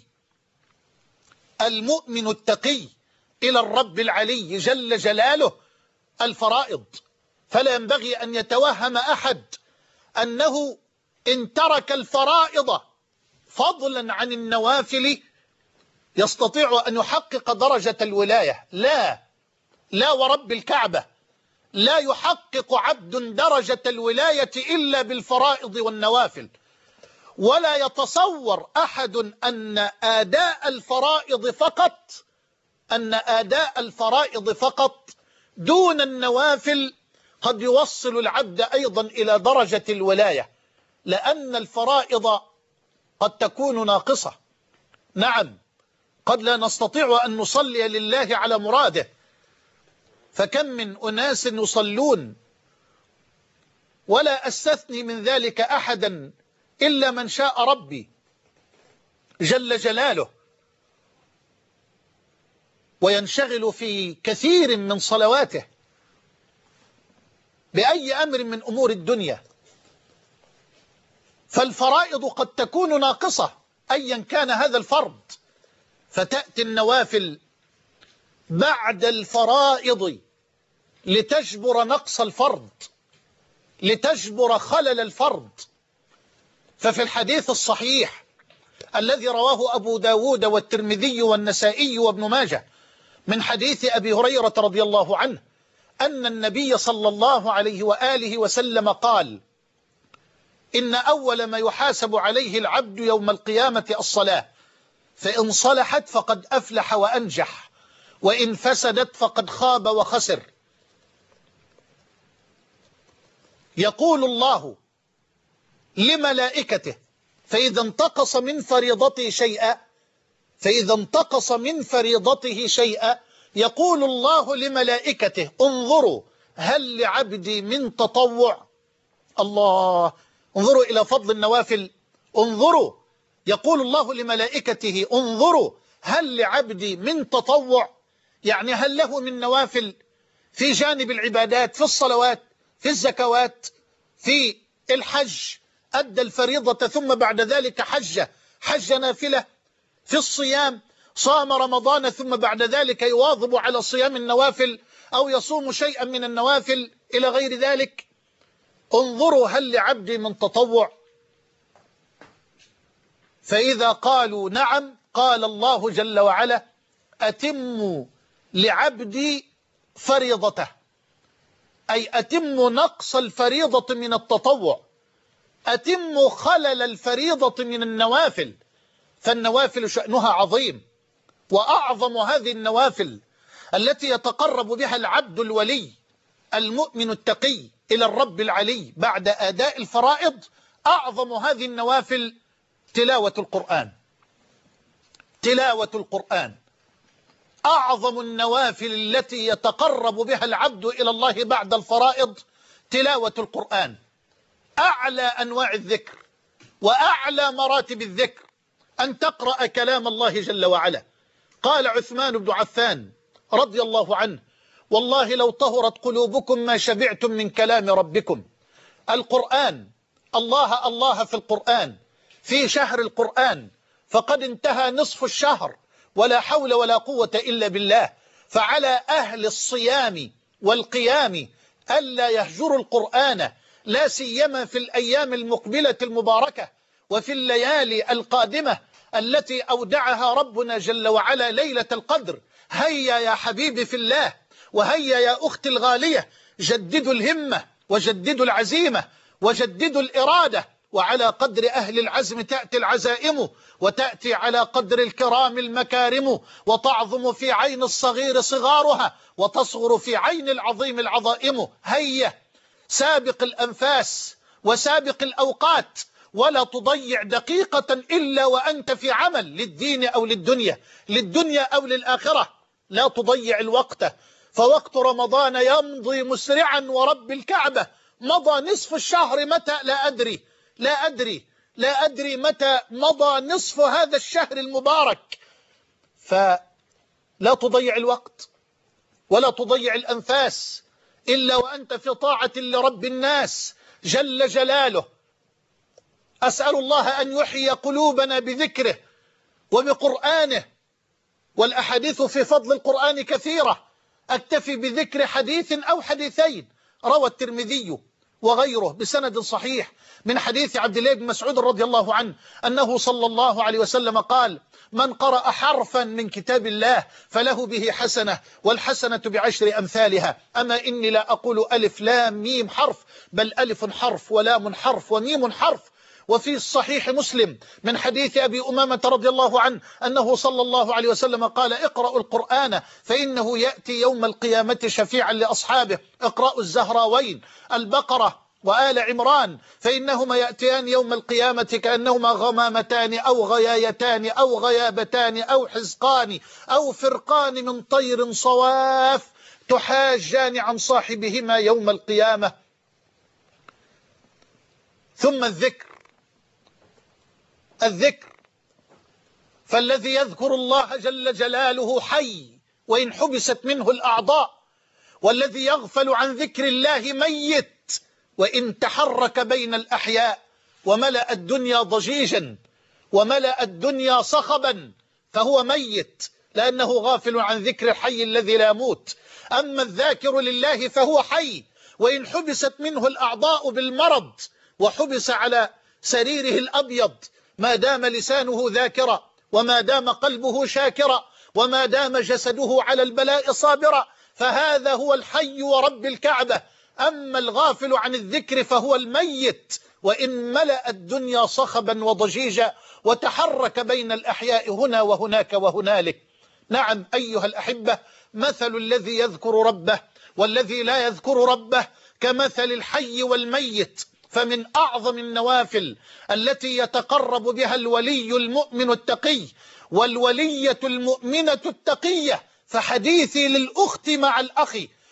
المؤمن التقي إلى الرب العلي جل جلاله الفرائض. فلا ينبغي أن يتوهم أحد أنه إن ترك الفرائض فضلا عن النوافل يستطيع أن يحقق درجة الولاية. لا، لا ورب الكعبة، لا يحقق عبد درجة الولاية إلا بالفرائض والنوافل. ولا يتصور أحد أن أداء الفرائض فقط أن أداء الفرائض فقط دون النوافل قد يوصل العبد أيضا إلى درجة الولاية، لأن الفرائض قد تكون ناقصة. نعم، قد لا نستطيع أن نصلي لله على مراده، فكم من أناس يصلون، ولا أستثني من ذلك أحدا إلا من شاء ربي جل جلاله، وينشغل في كثير من صلواته بأي أمر من أمور الدنيا. فالفرائض قد تكون ناقصة أيا كان هذا الفرض، فتأتي النوافل بعد الفرائض لتجبر نقص الفرض، لتجبر خلل الفرض. ففي الحديث الصحيح الذي رواه أبو داود والترمذي والنسائي وابن ماجه من حديث أبي هريرة رضي الله عنه أن النبي صلى الله عليه وآله وسلم قال: إن أول ما يحاسب عليه العبد يوم القيامة الصلاة، فإن صلحت فقد أفلح وأنجح، وإن فسدت فقد خاب وخسر. يقول الله لملائكته فإذا انتقص من فريضته شيئا فإذا انتقص من فريضته شيئا يقول الله لملائكته: انظروا هل لعبدي من تطوع. الله، انظروا إلى فضل النوافل. انظروا، يقول الله لملائكته: انظروا هل لعبدي من تطوع، يعني هل له من نوافل في جانب العبادات، في الصلوات، في الزكوات، في الحج، أدى الفريضة ثم بعد ذلك حج حج نافلة، في الصيام صام رمضان ثم بعد ذلك يواظب على صيام النوافل أو يصوم شيئا من النوافل إلى غير ذلك. انظروا هل لعبدي من تطوع. فإذا قالوا نعم قال الله جل وعلا: أتموا لعبدي فريضته، أي أتموا نقص الفريضة من التطوع، أتموا خلل الفريضة من النوافل. فالنوافل شأنها عظيم، وأعظم هذه النوافل التي يتقرب بها العبد الولي المؤمن التقي إلى الرب العلي بعد أداء الفرائض، أعظم هذه النوافل تلاوة القرآن. تلاوة القرآن أعظم النوافل التي يتقرب بها العبد إلى الله بعد الفرائض، تلاوة القرآن. أعلى أنواع الذكر وأعلى مراتب الذكر أن تقرأ كلام الله جل وعلا. قال عثمان بن عفان رضي الله عنه: والله لو طهرت قلوبكم ما شبعتم من كلام ربكم. القرآن الله الله في القرآن في شهر القرآن، فقد انتهى نصف الشهر ولا حول ولا قوة إلا بالله. فعلى أهل الصيام والقيام ألا يهجروا القرآن، لا سيما في الأيام المقبلة المباركة وفي الليالي القادمة التي أودعها ربنا جل وعلا ليلة القدر. هيا يا حبيبي في الله، وهيا يا أختي الغالية، جددوا الهمة وجددوا العزيمة وجددوا الإرادة، وعلى قدر أهل العزم تأتي العزائم، وتأتي على قدر الكرام المكارم، وتعظم في عين الصغير صغارها، وتصغر في عين العظيم العظائم. هيا سابق الأنفاس وسابق الأوقات، ولا تضيع دقيقة إلا وأنت في عمل للدين أو للدنيا، للدنيا أو للآخرة. لا تضيع الوقت، فوقت رمضان يمضي مسرعا ورب الكعبة. مضى نصف الشهر متى؟ لا أدري لا أدري لا أدري متى مضى نصف هذا الشهر المبارك. فلا تضيع الوقت ولا تضيع الأنفاس إلا وأنت في طاعة لرب الناس جل جلاله. أسأل الله أن يحيي قلوبنا بذكره وبقرآنه، والأحاديث في فضل القرآن كثيرة، أكتفي بذكر حديث أو حديثين. روى الترمذي وغيره بسند صحيح من حديث عبد الله بن مسعود رضي الله عنه أنه صلى الله عليه وسلم قال: من قرأ حرفا من كتاب الله فله به حسنة، والحسنة بعشر أمثالها. أما إني لا أقول ألف لام ميم حرف، بل ألف حرف ولام حرف وميم حرف. وفي الصحيح مسلم من حديث أبي أمامة رضي الله عنه أنه صلى الله عليه وسلم قال: اقرأوا القرآن فإنه يأتي يوم القيامة شفيعا لأصحابه. اقرأوا الزهراوين البقرة وآل عمران فإنهما يأتيان يوم القيامة كأنهما غمامتان أو غيايتان أو غيابتان أو حزقان أو فرقان من طير صواف تحاجان عن صاحبهما يوم القيامة. ثم الذكر الذكر فالذي يذكر الله جل جلاله حي وإن حبست منه الأعضاء، والذي يغفل عن ذكر الله ميت وإن تحرك بين الأحياء. وملأ الدنيا ضجيجا وملأ الدنيا صخبا، فهو ميت لأنه غافل عن ذكر الحي الذي لا يموت. أما الذاكر لله فهو حي وإن حبست منه الأعضاء بالمرض وحبس على سريره الأبيض، ما دام لسانه ذاكرا وما دام قلبه شاكرا وما دام جسده على البلاء صابرا، فهذا هو الحي ورب الكعبة. أما الغافل عن الذكر فهو الميت وإن ملأ الدنيا صخبا وضجيجا وتحرك بين الأحياء هنا وهناك وهنالك. نعم أيها الأحبة، مثل الذي يذكر ربه والذي لا يذكر ربه كمثل الحي والميت. فمن أعظم النوافل التي يتقرب بها الولي المؤمن التقي والولية المؤمنة التقية، فحديثي للأخت مع الأخ،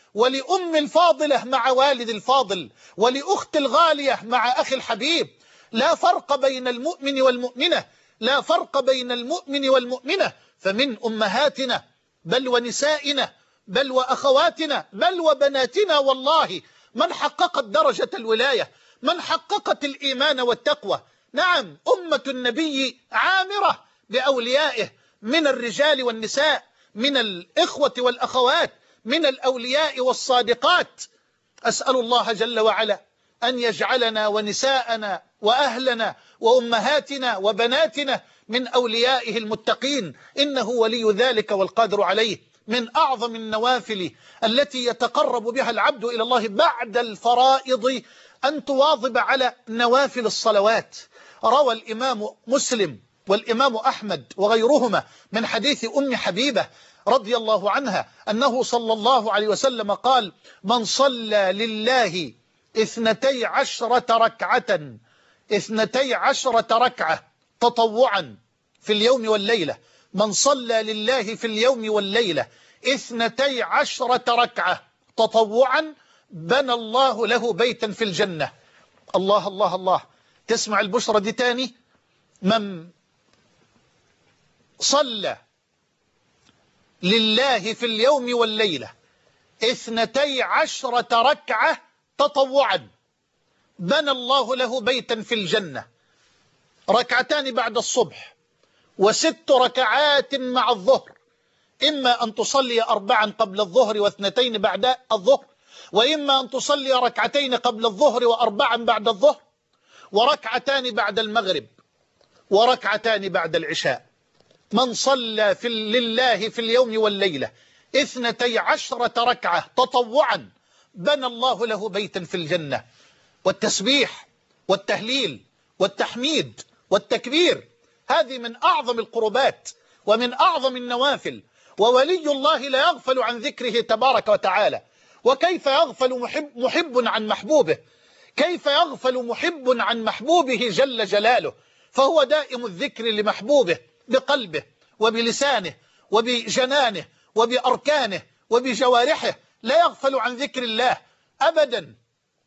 ولأم الفاضلة مع والد الفاضل، ولأخت الغالية مع أخي الحبيب. لا فرق بين المؤمن والمؤمنة، لا فرق بين المؤمن والمؤمنة. فمن أمهاتنا بل ونسائنا بل وأخواتنا بل وبناتنا والله من حققت درجة الولاية، من حققت الإيمان والتقوى. نعم أمة النبي عامرة بأوليائه من الرجال والنساء، من الإخوة والأخوات، من الأولياء والصادقات. أسأل الله جل وعلا أن يجعلنا ونساءنا وأهلنا وأمهاتنا وبناتنا من أوليائه المتقين، إنه ولي ذلك والقادر عليه. من أعظم النوافل التي يتقرب بها العبد إلى الله بعد الفرائض أن تواظب على نوافل الصلوات. روى الإمام مسلم والإمام أحمد وغيرهما من حديث أم حبيبة رضي الله عنها أنه صلى الله عليه وسلم قال: من صلى لله اثنتي عشرة ركعة اثنتي عشرة ركعة تطوعا في اليوم والليلة، من صلى لله في اليوم والليلة اثنتي عشرة ركعة تطوعا بنى الله له بيتا في الجنة. الله الله الله. تسمع البشرة دي تاني؟ من صلى لله في اليوم والليلة اثنتي عشرة ركعة تطوعا بنى الله له بيتا في الجنة، ركعتان بعد الصبح وست ركعات مع الظهر، إما أن تصلي أربعا قبل الظهر واثنتين بعد الظهر، وإما أن تصلي ركعتين قبل الظهر وأربعا بعد الظهر، وركعتان بعد المغرب، وركعتان بعد العشاء. من صلى في لله في اليوم والليلة اثنتي عشرة ركعة تطوعا بنى الله له بيتا في الجنة. والتسبيح والتهليل والتحميد والتكبير هذه من أعظم القربات ومن أعظم النوافل، وولي الله لا يغفل عن ذكره تبارك وتعالى. وكيف يغفل محب, محب عن محبوبه؟ كيف يغفل محب عن محبوبه جل جلاله؟ فهو دائم الذكر لمحبوبه بقلبه وبلسانه وبجنانه وبأركانه وبجوارحه، لا يغفل عن ذكر الله أبدا،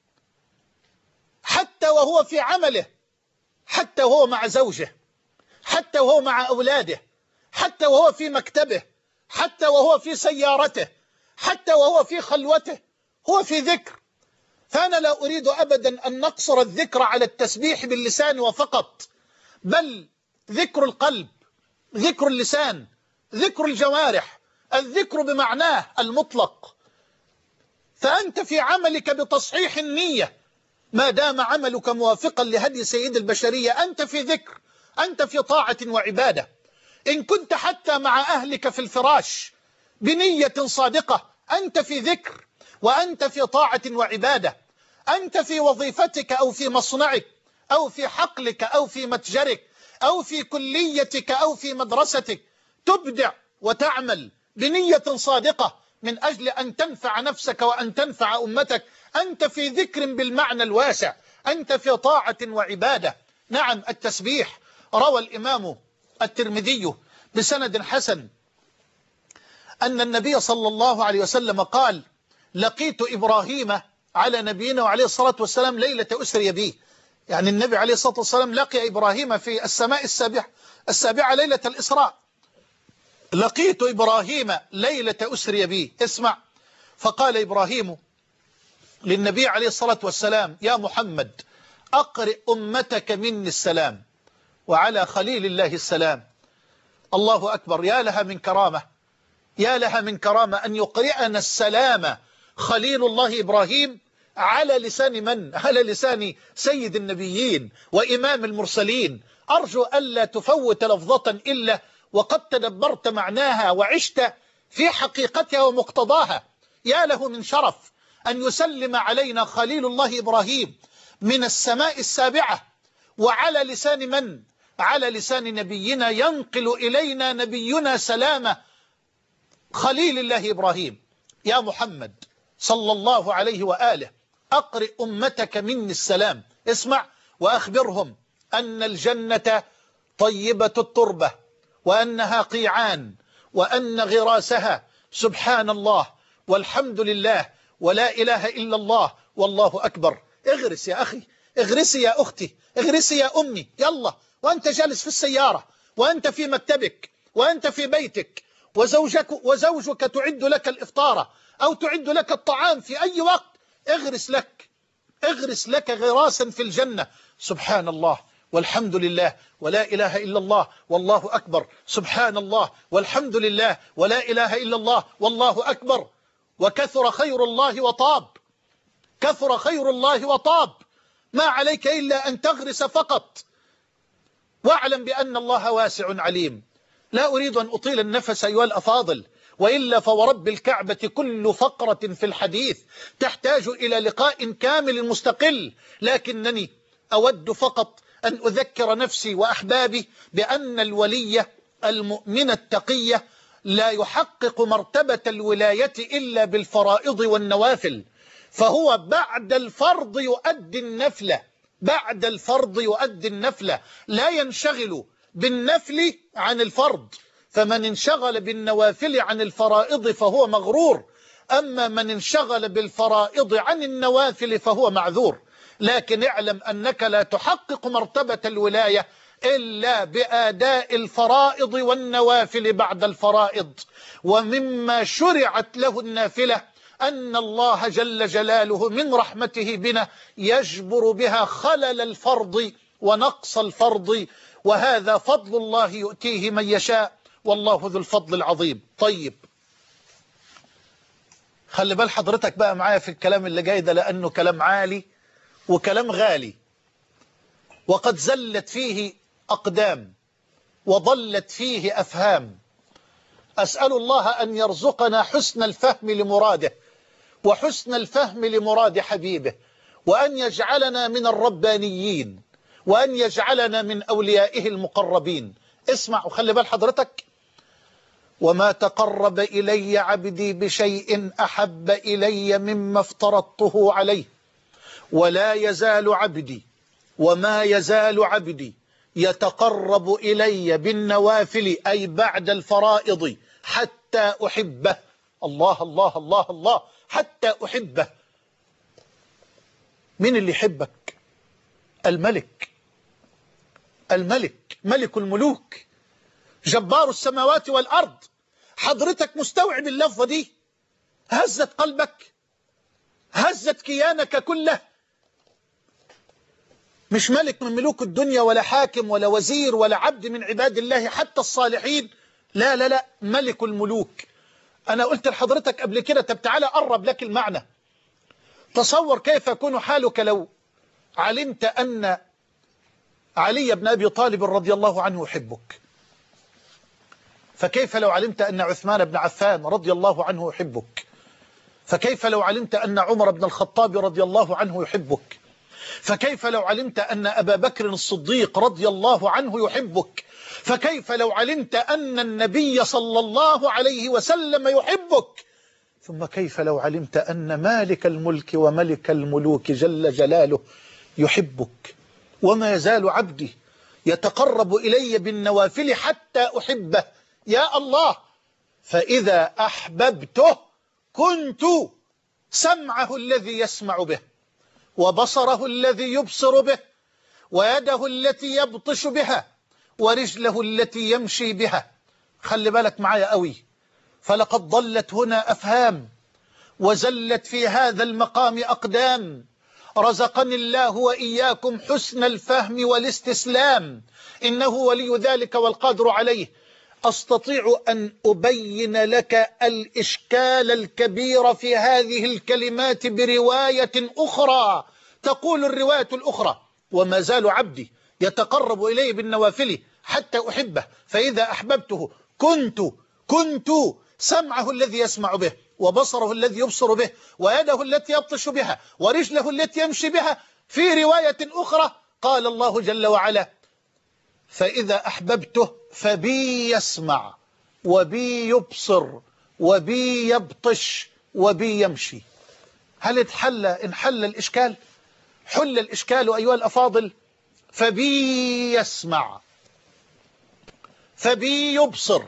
حتى وهو في عمله، حتى وهو مع زوجه، حتى وهو مع أولاده، حتى وهو في مكتبه، حتى وهو في سيارته، حتى وهو في خلوته، هو في ذكر. فأنا لا أريد أبدا أن نقصر الذكر على التسبيح باللسان وفقط، بل ذكر القلب، ذكر اللسان، ذكر الجوارح، الذكر بمعناه المطلق. فأنت في عملك بتصحيح النية، ما دام عملك موافقا لهدي سيد البشرية أنت في ذكر، أنت في طاعة وعبادة. إن كنت حتى مع أهلك في الفراش بنية صادقة أنت في ذكر وأنت في طاعة وعبادة. أنت في وظيفتك أو في مصنعك أو في حقلك أو في متجرك أو في كليتك أو في مدرستك تبدع وتعمل بنية صادقة من أجل أن تنفع نفسك وأن تنفع أمتك، أنت في ذكر بالمعنى الواسع، أنت في طاعة وعبادة. نعم التسبيح، روى الإمام الترمذي بسند حسن أن النبي صلى الله عليه وسلم قال: لقيت إبراهيم على نبينا وعليه الصلاة والسلام ليلة أسري به. يعني النبي عليه الصلاة والسلام لقي إبراهيم في السماء السابعة السابعة ليلة الإسراء. لقيت إبراهيم ليلة أسري به. اسمع، فقال إبراهيم للنبي عليه الصلاة والسلام: يا محمد أقرئ أمتك مني السلام. وعلى خليل الله السلام. الله أكبر، يا لها من كرامة، يا لها من كرامة أن يقرئنا السلام خليل الله إبراهيم على لسان من؟ على لسان سيد النبيين وإمام المرسلين. أرجو ألا تفوت لفظة إلا وقد تدبرت معناها وعشت في حقيقتها ومقتضاها. يا له من شرف أن يسلم علينا خليل الله إبراهيم من السماء السابعة، وعلى لسان من؟ على لسان نبينا ينقل إلينا نبينا سلام خليل الله إبراهيم. يا محمد صلى الله عليه وآله أقرئ أمتك مني السلام. اسمع، وأخبرهم أن الجنة طيبة التربة وأنها قيعان وأن غراسها سبحان الله والحمد لله ولا إله إلا الله والله أكبر. اغرس يا أخي، اغرسي يا أختي، اغرسي يا أمي، يلا، وأنت جالس في السيارة وأنت في مكتبك وأنت في بيتك وزوجك, وزوجك تعد لك الإفطار أو تعد لك الطعام في أي وقت، اغرس لك اغرس لك غراسا في الجنة. سبحان الله والحمد لله ولا إله إلا الله والله أكبر. سبحان الله والحمد لله ولا إله إلا الله والله أكبر. وكثر خير الله وطاب، كثر خير الله وطاب. ما عليك إلا أن تغرس فقط، واعلم بأن الله واسع عليم. لا أريد أن أطيل النفس أيها الأفاضل، وإلا فورب الكعبة كل فقرة في الحديث تحتاج إلى لقاء كامل مستقل، لكنني أود فقط أن أذكر نفسي وأحبابي بأن الولي المؤمن التقي لا يحقق مرتبة الولاية إلا بالفرائض والنوافل، فهو بعد الفرض يؤدي النفلة، بعد الفرض يؤدي النفلة، لا ينشغل بالنفل عن الفرض. فمن انشغل بالنوافل عن الفرائض فهو مغرور، أما من انشغل بالفرائض عن النوافل فهو معذور. لكن اعلم أنك لا تحقق مرتبة الولاية إلا بآداء الفرائض والنوافل بعد الفرائض. ومما شرعت له النافلة أن الله جل جلاله من رحمته بنا يجبر بها خلل الفرض ونقص الفرض، وهذا فضل الله يؤتيه من يشاء، والله ذو الفضل العظيم. طيب خلي بال حضرتك بقى معايا في الكلام اللي جاي ده، لأنه كلام عالي وكلام غالي، وقد زلت فيه أقدام وضلت فيه أفهام. أسأل الله أن يرزقنا حسن الفهم لمراده وحسن الفهم لمراد حبيبه، وأن يجعلنا من الربانيين، وأن يجعلنا من أوليائه المقربين. اسمع وخلي بال حضرتك: وما تقرب إلي عبدي بشيء أحب إلي مما افترضته عليه، ولا يزال عبدي وما يزال عبدي يتقرب إلي بالنوافل، أي بعد الفرائض، حتى أحبه. الله الله الله الله، حتى أحبه. من اللي يحبك؟ الملك، الملك، ملك الملوك، جبار السماوات والأرض. حضرتك مستوعب اللفظة دي؟ هزت قلبك، هزت كيانك كله. مش ملك من ملوك الدنيا، ولا حاكم ولا وزير ولا عبد من عباد الله حتى الصالحين، لا لا لا، ملك الملوك. أنا قلت لحضرتك قبل كده، طب تعالى أقرب لك المعنى. تصور كيف يكون حالك لو علمت أن علي بن أبي طالب رضي الله عنه يحبك، فكيف لو علمت أن عثمان بن عفان رضي الله عنه يحبك، فكيف لو علمت أن عمر بن الخطاب رضي الله عنه يحبك، فكيف لو علمت أن أبا بكر الصديق رضي الله عنه يحبك، فكيف لو علمت أن النبي صلى الله عليه وسلم يحبك، ثم كيف لو علمت أن مالك الملك وملك الملوك جل جلاله يحبك. وما يزال عبدي يتقرب إلي بالنوافل حتى أحبه. يا الله، فإذا أحببته كنت سمعه الذي يسمع به، وبصره الذي يبصر به، ويده التي يبطش بها، ورجله التي يمشي بها. خلي بالك معايا قوي، فلقد ضلت هنا أفهام وزلت في هذا المقام أقدام. رزقني الله وإياكم حسن الفهم والاستسلام، إنه ولي ذلك والقادر عليه. أستطيع أن أبين لك الإشكال الكبير في هذه الكلمات برواية أخرى. تقول الرواية الأخرى: وما زال عبدي يتقرب إلي بالنوافل حتى أحبه، فإذا أحببته كنت كنت سمعه الذي يسمع به، وبصره الذي يبصر به، ويده التي يبطش بها، ورجله التي يمشي بها. في رواية أخرى قال الله جل وعلا: فإذا أحببته فبي يسمع وبي يبصر وبي يبطش وبي يمشي. هل اتحل انحل الإشكال؟ حل الإشكال أيها الأفاضل. فبي يسمع، فبي يبصر،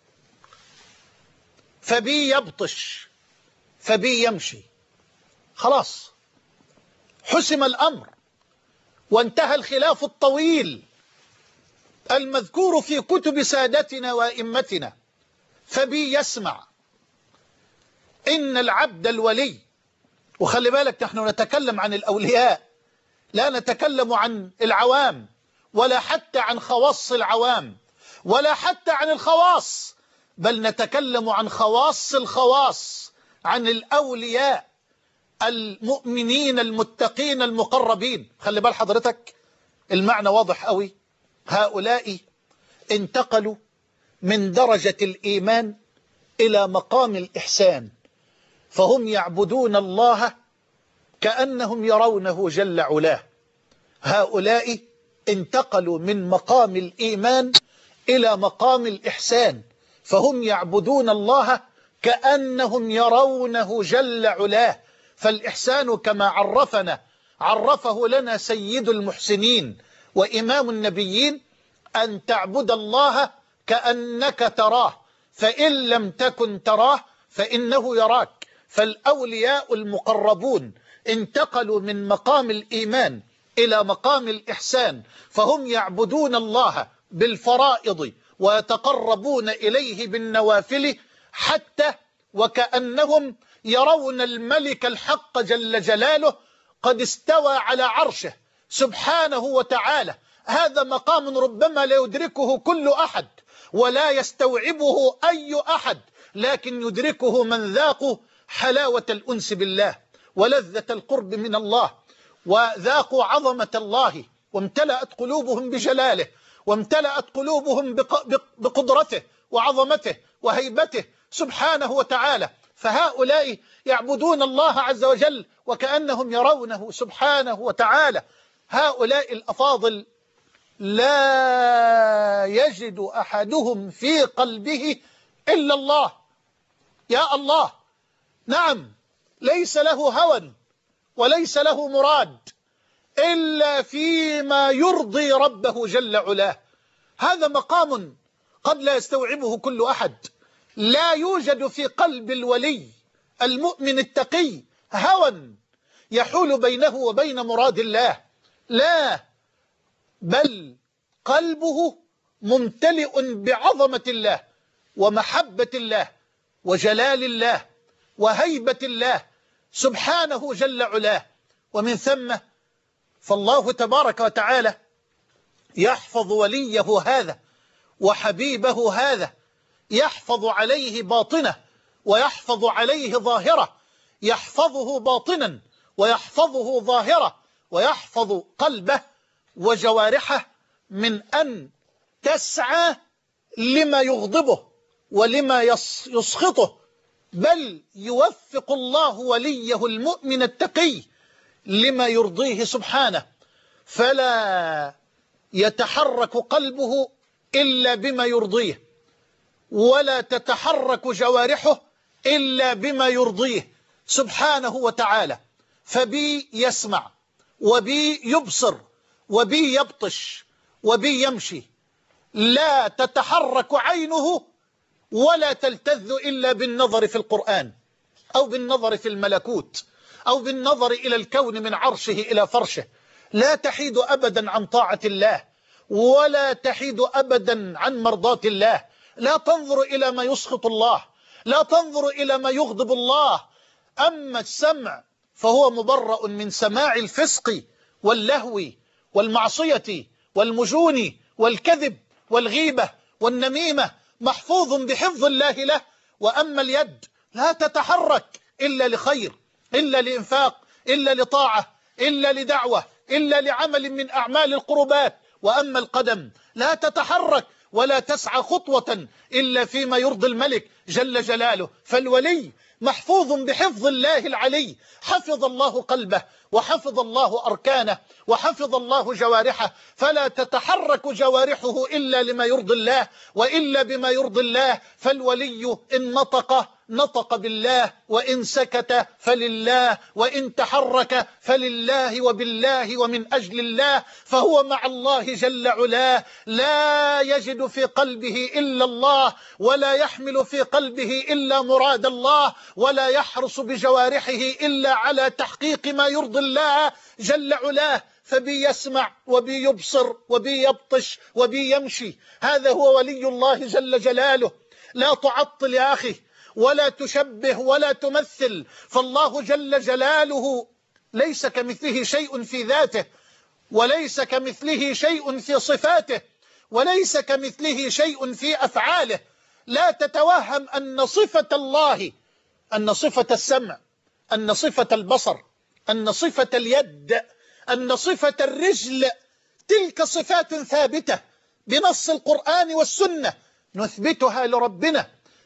فبي يبطش، فبي يمشي. خلاص حسم الأمر وانتهى الخلاف الطويل المذكور في كتب سادتنا وأئمتنا. فبي يسمع. إن العبد الولي، وخلي بالك نحن نتكلم عن الأولياء، لا نتكلم عن العوام، ولا حتى عن خواص العوام، ولا حتى عن الخواص، بل نتكلم عن خواص الخواص، عن الأولياء المؤمنين المتقين المقربين. خلي بال حضرتك المعنى واضح قوي. هؤلاء انتقلوا من درجة الإيمان إلى مقام الإحسان، فهم يعبدون الله كأنهم يرونه جل علاه. هؤلاء انتقلوا من مقام الإيمان إلى مقام الإحسان، فهم يعبدون الله كأنهم يرونه جل علاه. فالإحسان كما عرفنا عرفه لنا سيد المحسنين وإمام النبيين: أن تعبد الله كأنك تراه، فإن لم تكن تراه فإنه يراك. فالأولياء المقربون انتقلوا من مقام الإيمان إلى مقام الإحسان، فهم يعبدون الله بالفرائض ويتقربون إليه بالنوافل، حتى وكأنهم يرون الملك الحق جل جلاله قد استوى على عرشه سبحانه وتعالى. هذا مقام ربما لا يدركه كل أحد ولا يستوعبه أي أحد، لكن يدركه من ذاقوا حلاوة الأنس بالله ولذة القرب من الله، وذاقوا عظمة الله، وامتلأت قلوبهم بجلاله، وامتلأت قلوبهم بقدرته وعظمته وهيبته سبحانه وتعالى. فهؤلاء يعبدون الله عز وجل وكأنهم يرونه سبحانه وتعالى. هؤلاء الأفاضل لا يجد أحدهم في قلبه إلا الله. يا الله، نعم، ليس له هوى وليس له مراد إلا فيما يرضي ربه جل علاه. هذا مقام قد لا يستوعبه كل أحد. لا يوجد في قلب الولي المؤمن التقي هوى يحول بينه وبين مراد الله، لا، بل قلبه ممتلئ بعظمة الله ومحبة الله وجلال الله وهيبة الله سبحانه جل علاه. ومن ثم فالله تبارك وتعالى يحفظ وليه هذا وحبيبه هذا، يحفظ عليه باطنه ويحفظ عليه ظاهره، يحفظه باطنا ويحفظه ظاهره، ويحفظ قلبه وجوارحه من أن تسعى لما يغضبه ولما يسخطه، بل يوفق الله وليه المؤمن التقي لما يرضيه سبحانه، فلا يتحرك قلبه إلا بما يرضيه، ولا تتحرك جوارحه إلا بما يرضيه سبحانه وتعالى. فبي يسمع، وبي يبصر، وبي يبطش، وبي يمشي. لا تتحرك عينه ولا تلتذ إلا بالنظر في القرآن، أو بالنظر في الملكوت، أو بالنظر إلى الكون من عرشه إلى فرشه. لا تحيد أبدا عن طاعة الله، ولا تحيد أبدا عن مرضاة الله. لا تنظر إلى ما يسخط الله، لا تنظر إلى ما يغضب الله. أما السمع فهو مبرأ من سماع الفسق واللهو والمعصية والمجون والكذب والغيبة والنميمة، محفوظ بحفظ الله له. وأما اليد لا تتحرك إلا لخير، إلا لإنفاق، إلا لطاعة، إلا لدعوة، إلا لعمل من أعمال القربات. وأما القدم لا تتحرك ولا تسعى خطوة إلا فيما يرضي الملك جل جلاله. فالولي محفوظ بحفظ الله العلي، حفظ الله قلبه وحفظ الله أركانه وحفظ الله جوارحه، فلا تتحرك جوارحه إلا لما يرضي الله وإلا بما يرضي الله. فالولي إن نطق نطق بالله، وإن سكت فلله، وإن تحرك فلله وبالله ومن أجل الله، فهو مع الله جل علاه. لا يجد في قلبه إلا الله، ولا يحمل في قلبه إلا مراد الله، ولا يحرص بجوارحه إلا على تحقيق ما يرضي الله جل علاه. فبي يسمع، وبي يبصر، وبي يبطش، وبي يمشي. هذا هو ولي الله جل جلاله. لا تعطل يا أخي، ولا تشبه ولا تمثل، فالله جل جلاله ليس كمثله شيء في ذاته، وليس كمثله شيء في صفاته، وليس كمثله شيء في أفعاله. لا تتوهم أن صفة الله، أن صفة السمع، أن صفة البصر، أن صفة اليد، أن صفة الرجل، تلك صفات ثابتة بنص القرآن والسنة، نثبتها لربنا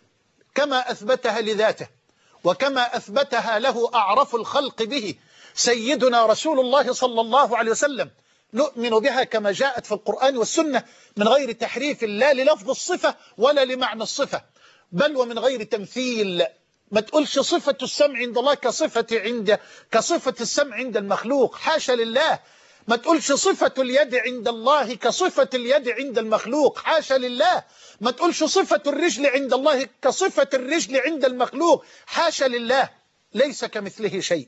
كما أثبتها لذاته، وكما أثبتها له أعرف الخلق به سيدنا رسول الله صلى الله عليه وسلم. نؤمن بها كما جاءت في القرآن والسنة من غير تحريف، لا للفظ الصفة ولا لمعنى الصفة، بل ومن غير تمثيل. ما تقولش صفة السمع عند الله كصفة عند كصفة السمع عند المخلوق، حاشا لله. ما تقولش صفة اليد عند الله كصفة اليد عند المخلوق، حاشا لله. ما تقولش صفة الرجل عند الله كصفة الرجل عند المخلوق، حاشا لله. ليس كمثله شيء،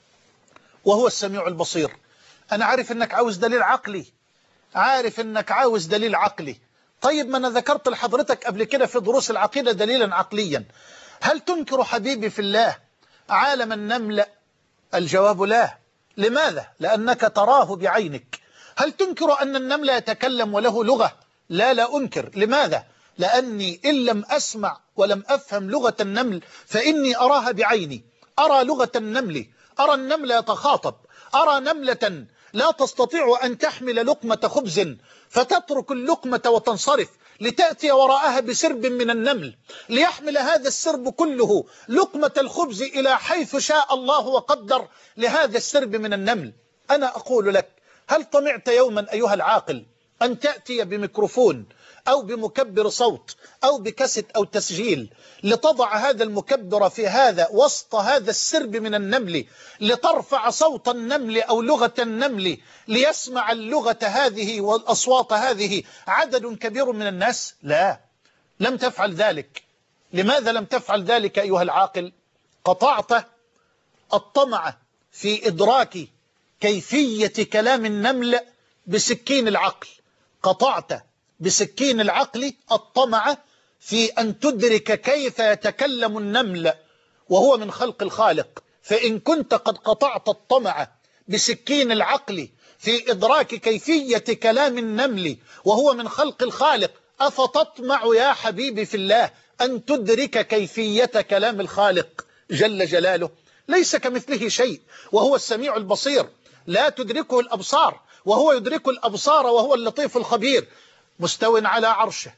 وهو السميع البصير. أنا عارف أنك عاوز دليل عقلي، عارف أنك عاوز دليل عقلي. طيب، ما أنا ذكرت لحضرتك قبل كده في دروس العقيدة دليلا عقليا. هل تنكر حبيبي في الله عالم النمل؟ الجواب لا. لماذا؟ لأنك تراه بعينك. هل تنكر أن النمل يتكلم وله لغة؟ لا لا أنكر. لماذا؟ لأني إن لم أسمع ولم أفهم لغة النمل فإني أراها بعيني. أرى لغة النمل، أرى النمل يتخاطب، أرى نملة لا تستطيع أن تحمل لقمة خبز فتترك اللقمة وتنصرف لتأتي وراءها بسرب من النمل ليحمل هذا السرب كله لقمة الخبز إلى حيث شاء الله وقدر لهذا السرب من النمل. أنا أقول لك، هل طمعت يوما أيها العاقل أن تأتي بميكروفون أو بمكبر صوت أو بكاسيت أو تسجيل لتضع هذا المكبر في هذا وسط هذا السرب من النمل لترفع صوت النمل أو لغة النمل ليسمع اللغة هذه والأصوات هذه عدد كبير من الناس؟ لا، لم تفعل ذلك. لماذا لم تفعل ذلك أيها العاقل؟ قطعت الطمع في إدراك كيفية كلام النمل بسكين العقل. قطعت بسكين العقل الطمع في أن تدرك كيف يتكلم النمل وهو من خلق الخالق. فإن كنت قد قطعت الطمع بسكين العقل في إدراك كيفية كلام النمل وهو من خلق الخالق، أفتطمع يا حبيبي في الله أن تدرك كيفية كلام الخالق جل جلاله؟ ليس كمثله شيء وهو السميع البصير، لا تدركه الأبصار وهو يدرك الأبصار وهو اللطيف الخبير. مستو على عرشه،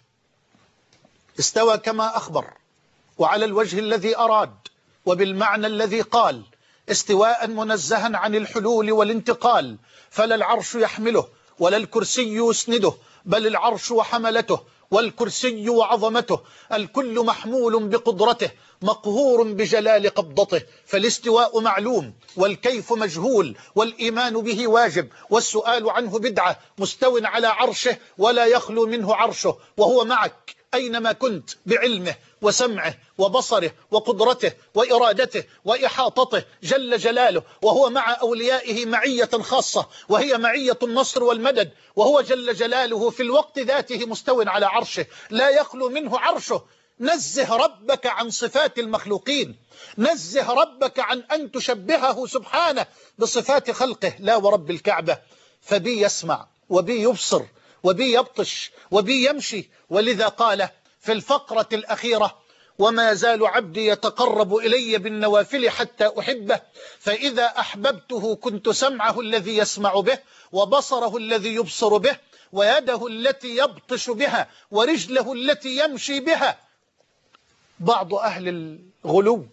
استوى كما أخبر وعلى الوجه الذي أراد وبالمعنى الذي قال، استواء منزها عن الحلول والانتقال، فلا العرش يحمله ولا الكرسي يسنده، بل العرش وحملته والكرسي وعظمته، الكل محمول بقدرته مقهور بجلال قبضته. فالاستواء معلوم والكيف مجهول والإيمان به واجب والسؤال عنه بدعة. مستو على عرشه ولا يخلو منه عرشه، وهو معك أينما كنت بعلمه وسمعه وبصره وقدرته وإرادته وإحاطته جل جلاله. وهو مع أوليائه معية خاصة وهي معية النصر والمدد، وهو جل جلاله في الوقت ذاته مستو على عرشه لا يخلو منه عرشه. نزه ربك عن صفات المخلوقين، نزه ربك عن أن تشبهه سبحانه بصفات خلقه. لا ورب الكعبة، فبي يسمع وبي يبصر وبي يبطش وبي يمشي. ولذا قال في الفقرة الأخيرة: وما يزال عبدي يتقرب إلي بالنوافل حتى أحبه، فإذا أحببته كنت سمعه الذي يسمع به وبصره الذي يبصر به ويده التي يبطش بها ورجله التي يمشي بها. بعض أهل الغلو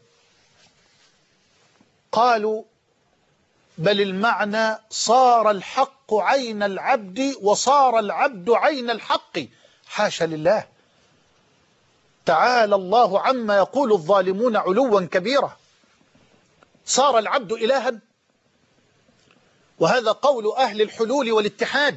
قالوا بل المعنى صار الحق عين العبد وصار العبد عين الحق. حاشا لله، تعالى الله عما يقول الظالمون علوا كبيرا. صار العبد إلها، وهذا قول أهل الحلول والاتحاد.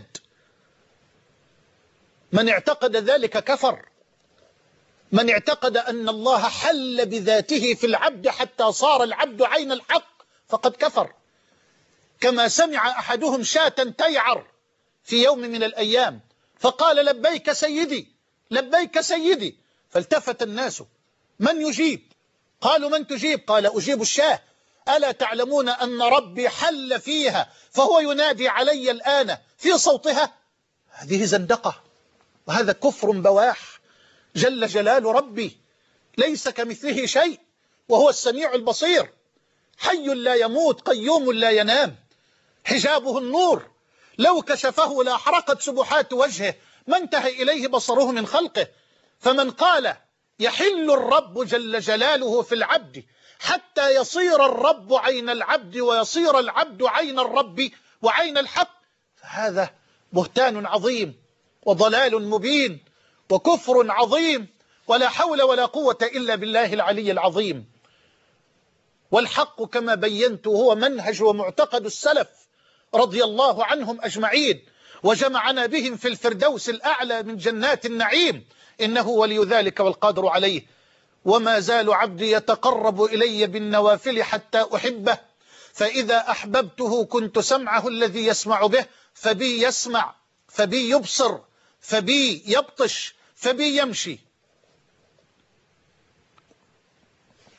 من اعتقد ذلك كفر. من اعتقد أن الله حل بذاته في العبد حتى صار العبد عين الحق فقد كفر. كما سمع أحدهم شاة تيعر في يوم من الأيام فقال: لبيك سيدي لبيك سيدي. فالتفت الناس: من يجيب؟ قالوا: من تجيب؟ قال: أجيب الشاة. ألا تعلمون أن ربي حل فيها فهو ينادي علي الآن في صوتها؟ هذه زندقة وهذا كفر بواح. جل جلال ربي ليس كمثله شيء وهو السميع البصير، حي لا يموت قيوم لا ينام، حجابه النور، لو كشفه لأحرقت سبحات وجهه ما انتهى إليه بصره من خلقه. فمن قال يحل الرب جل جلاله في العبد حتى يصير الرب عين العبد ويصير العبد عين الرب وعين الحق، فهذا بهتان عظيم وضلال مبين وكفر عظيم، ولا حول ولا قوة إلا بالله العلي العظيم. والحق كما بينت هو منهج ومعتقد السلف رضي الله عنهم أجمعين، وجمعنا بهم في الفردوس الأعلى من جنات النعيم، إنه ولي ذلك والقادر عليه. وما زال عبدي يتقرب إلي بالنوافل حتى أحبه، فإذا أحببته كنت سمعه الذي يسمع به، فبي يسمع فبي يبصر فبي يبطش فبي يمشي.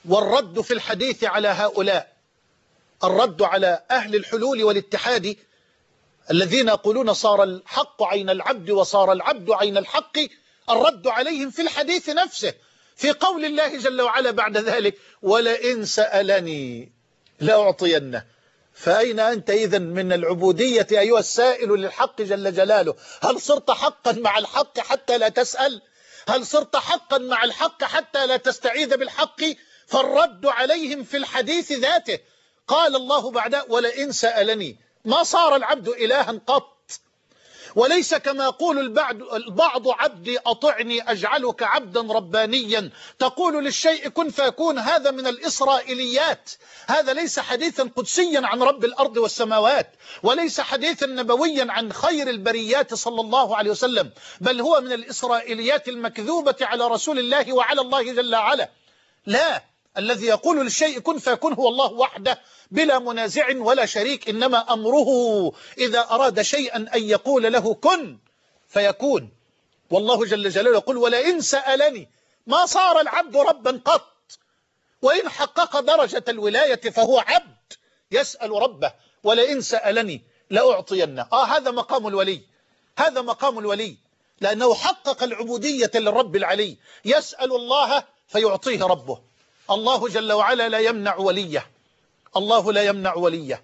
والرد في الحديث على هؤلاء، الرد على أهل الحلول والاتحاد الذين يقولون صار الحق عين العبد وصار العبد عين الحق، الرد عليهم في الحديث نفسه، في قول الله جل وعلا بعد ذلك ولئن سألني لأعطينه. فأين أنت إذن من العبودية أيها السائل للحق جل جلاله؟ هل صرت حقا مع الحق حتى لا تسأل؟ هل صرت حقا مع الحق حتى لا تستعيذ بالحق؟ فالرد عليهم في الحديث ذاته. قال الله بعد ولئن سألني، ما صار العبد إلها قط، وليس كما يقول البعض, البعض عبدي أطعني أجعلك عبدا ربانيا، تقول للشيء كن فيكون. هذا من الإسرائيليات، هذا ليس حديثا قدسيا عن رب الأرض والسماوات، وليس حديثا نبويا عن خير البريات صلى الله عليه وسلم، بل هو من الإسرائيليات المكذوبة على رسول الله وعلى الله جل وعلا. لا، الذي يقول للشيء كن فيكون هو الله وحده بلا منازع ولا شريك، إنما أمره إذا أراد شيئا أن يقول له كن فيكون. والله جل جلاله يقول ولئن سألني، ما صار العبد ربا قط، وإن حقق درجة الولاية فهو عبد يسأل ربه ولئن سألني لأعطينه. آه هذا مقام الولي، هذا مقام الولي، لأنه حقق العبودية للرب العلي، يسأل الله فيعطيه ربه. الله جل وعلا لا يمنع وليه، الله لا يمنع وليه،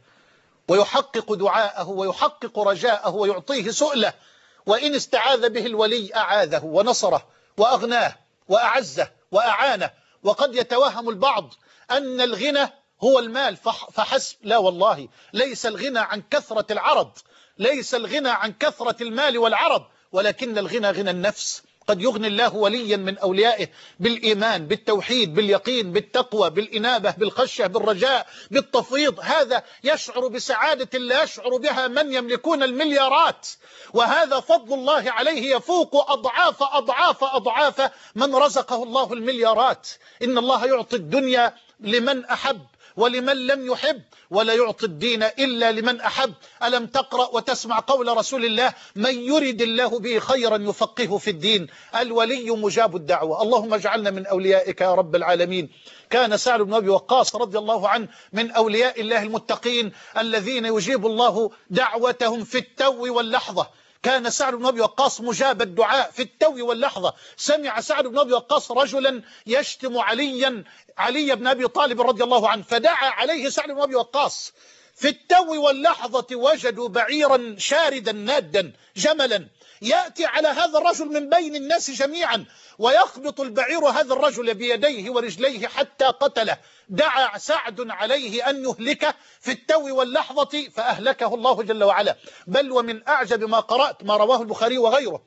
ويحقق دعاءه ويحقق رجاءه ويعطيه سؤله، وإن استعاذ به الولي أعاذه ونصره وأغناه وأعزه وأعانه. وقد يتوهم البعض أن الغنى هو المال فحسب، لا والله، ليس الغنى عن كثرة العرض، ليس الغنى عن كثرة المال والعرض، ولكن الغنى غنى النفس. قد يغني الله وليا من أوليائه بالإيمان بالتوحيد باليقين بالتقوى بالإنابة بالخشية بالرجاء بالتفويض، هذا يشعر بسعادة لا يشعر بها من يملكون المليارات، وهذا فضل الله عليه يفوق أضعاف أضعاف أضعاف من رزقه الله المليارات. إن الله يعطي الدنيا لمن أحب ولمن لم يحب، ولا يعطي الدين إلا لمن أحب. ألم تقرأ وتسمع قول رسول الله من يرد الله به خيرا يفقهه في الدين؟ الولي مجاب الدعوة. اللهم اجعلنا من أوليائك يا رب العالمين. كان سعد بن أبي وقاص رضي الله عنه من أولياء الله المتقين الذين يجيب الله دعوتهم في التو واللحظة. كان سعد بن أبي وقاص مجاب الدعاء في التو واللحظة. سمع سعد بن أبي وقاص رجلا يشتم عليا علي بن أبي طالب رضي الله عنه، فدعا عليه سعد بن أبي وقاص في التو واللحظة. وجدوا بعيرا شاردا نادا جملا يأتي على هذا الرجل من بين الناس جميعا، ويخبط البعير هذا الرجل بيديه ورجليه حتى قتله. دعا سعد عليه أن يهلكه في التو واللحظة فأهلكه الله جل وعلا. بل ومن أعجب ما قرأت ما رواه البخاري وغيره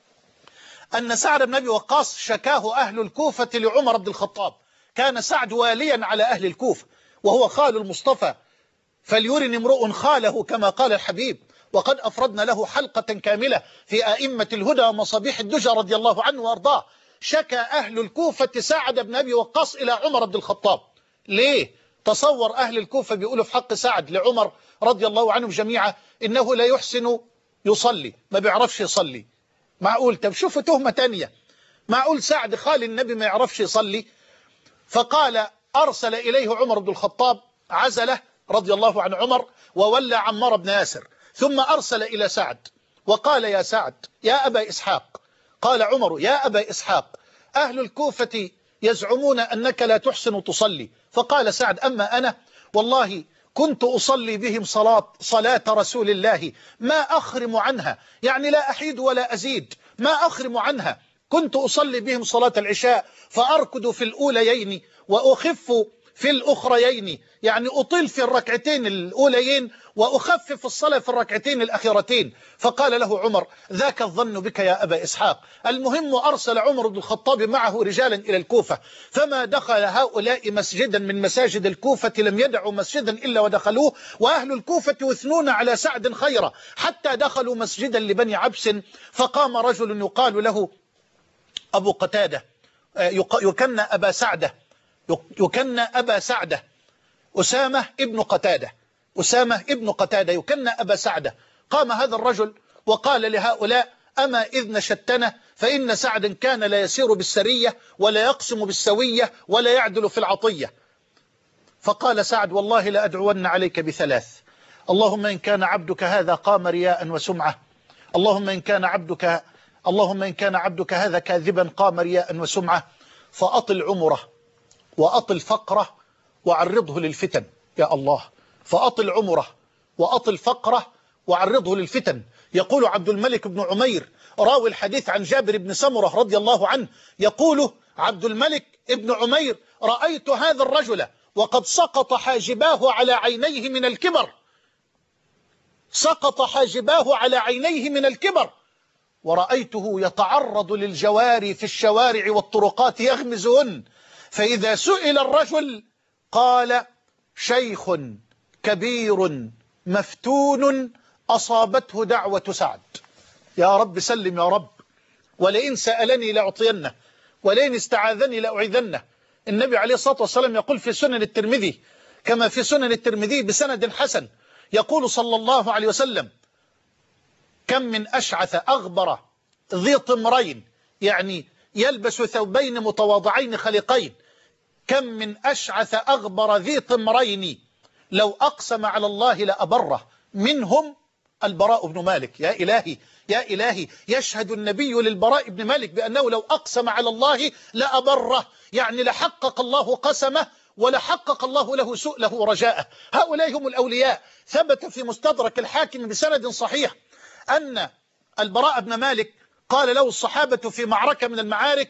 أن سعد بن أبي وقاص شكاه أهل الكوفة لعمر بن الخطاب. كان سعد واليا على أهل الكوفة وهو خال المصطفى، فليرن امرؤ خاله كما قال الحبيب. وقد أفردنا له حلقة كاملة في أئمة الهدى ومصابيح الدجى رضي الله عنه وأرضاه. شكى أهل الكوفة سعد بن أبي وقاص إلى عمر بن الخطاب. ليه؟ تصور أهل الكوفة بيقولوا في حق سعد لعمر رضي الله عنهم جميعا إنه لا يحسن يصلي، ما بيعرفش يصلي. معقول؟ طب شوفوا تهمة تانية، معقول سعد خال النبي ما يعرفش يصلي؟ فقال أرسل إليه عمر بن الخطاب عزله رضي الله عن عمر وولى عمار بن ياسر، ثم أرسل إلى سعد وقال يا سعد يا أبا إسحاق. قال عمر يا أبا إسحاق أهل الكوفة يزعمون أنك لا تحسن تصلي. فقال سعد أما أنا والله كنت أصلي بهم صلاة, صلاة رسول الله ما أخرم عنها، يعني لا أحيد ولا أزيد، ما أخرم عنها. كنت أصلي بهم صلاة العشاء فأركض في الأوليين وأخف في الأخريين، يعني أطيل في الركعتين الأوليين وأخفف الصلاة في الركعتين الأخيرتين. فقال له عمر ذاك الظن بك يا أبا إسحاق. المهم أرسل عمر بن الخطاب معه رجالا إلى الكوفة، فما دخل هؤلاء مسجدا من مساجد الكوفة لم يدعوا مسجدا إلا ودخلوه، وأهل الكوفة يثنون على سعد خيرا حتى دخلوا مسجدا لبني عبس. فقام رجل يقال له أبو قتادة يكن أبا سعدة يكن أبا سعدة أسامة ابن قتادة أسامة ابن قتادة يكن أبا سعدة. قام هذا الرجل وقال لهؤلاء أما إذ نشدتنا فإن سعدا كان لا يسير بالسرية ولا يقسم بالسوية ولا يعدل في العطية. فقال سعد: والله لأدعون عليك بثلاث، اللهم إن كان عبدك هذا قام رياء وسمعة، اللهم إن كان عبدك اللهم إن كان عبدك هذا كاذبا قام رياء وسمعة، فأطل عمره وأطل فقره وعرضه للفتن. يا الله، فأطل عمره وأطل فقره وعرضه للفتن. يقول عبد الملك بن عمير راوي الحديث عن جابر بن سمرة رضي الله عنه، يقول عبد الملك بن عمير: رأيت هذا الرجل وقد سقط حاجباه على عينيه من الكبر، سقط حاجباه على عينيه من الكبر، ورأيته يتعرض للجواري في الشوارع والطرقات يغمزهن، فإذا سئل الرجل قال: شيخ كبير مفتون أصابته دعوة سعد. يا رب سلم يا رب، ولئن سألني لأعطينه ولئن استعاذني لأعيذنه. النبي عليه الصلاة والسلام يقول في سنن الترمذي كما في سنن الترمذي بسند حسن، يقول صلى الله عليه وسلم: كم من أشعث أغبر ذي طمرين، يعني يلبس ثوبين متواضعين خلقين، كم من أشعث أغبر ذي طمرين لو أقسم على الله لأبره، منهم البراء بن مالك. يا إلهي يا إلهي، يشهد النبي للبراء بن مالك بأنه لو أقسم على الله لأبره، يعني لحقق الله قسمه ولحقق الله له سؤله ورجاءه. هؤلاء هم الأولياء. ثبت في مستدرك الحاكم بسند صحيح أن البراء بن مالك قال له الصحابة في معركة من المعارك: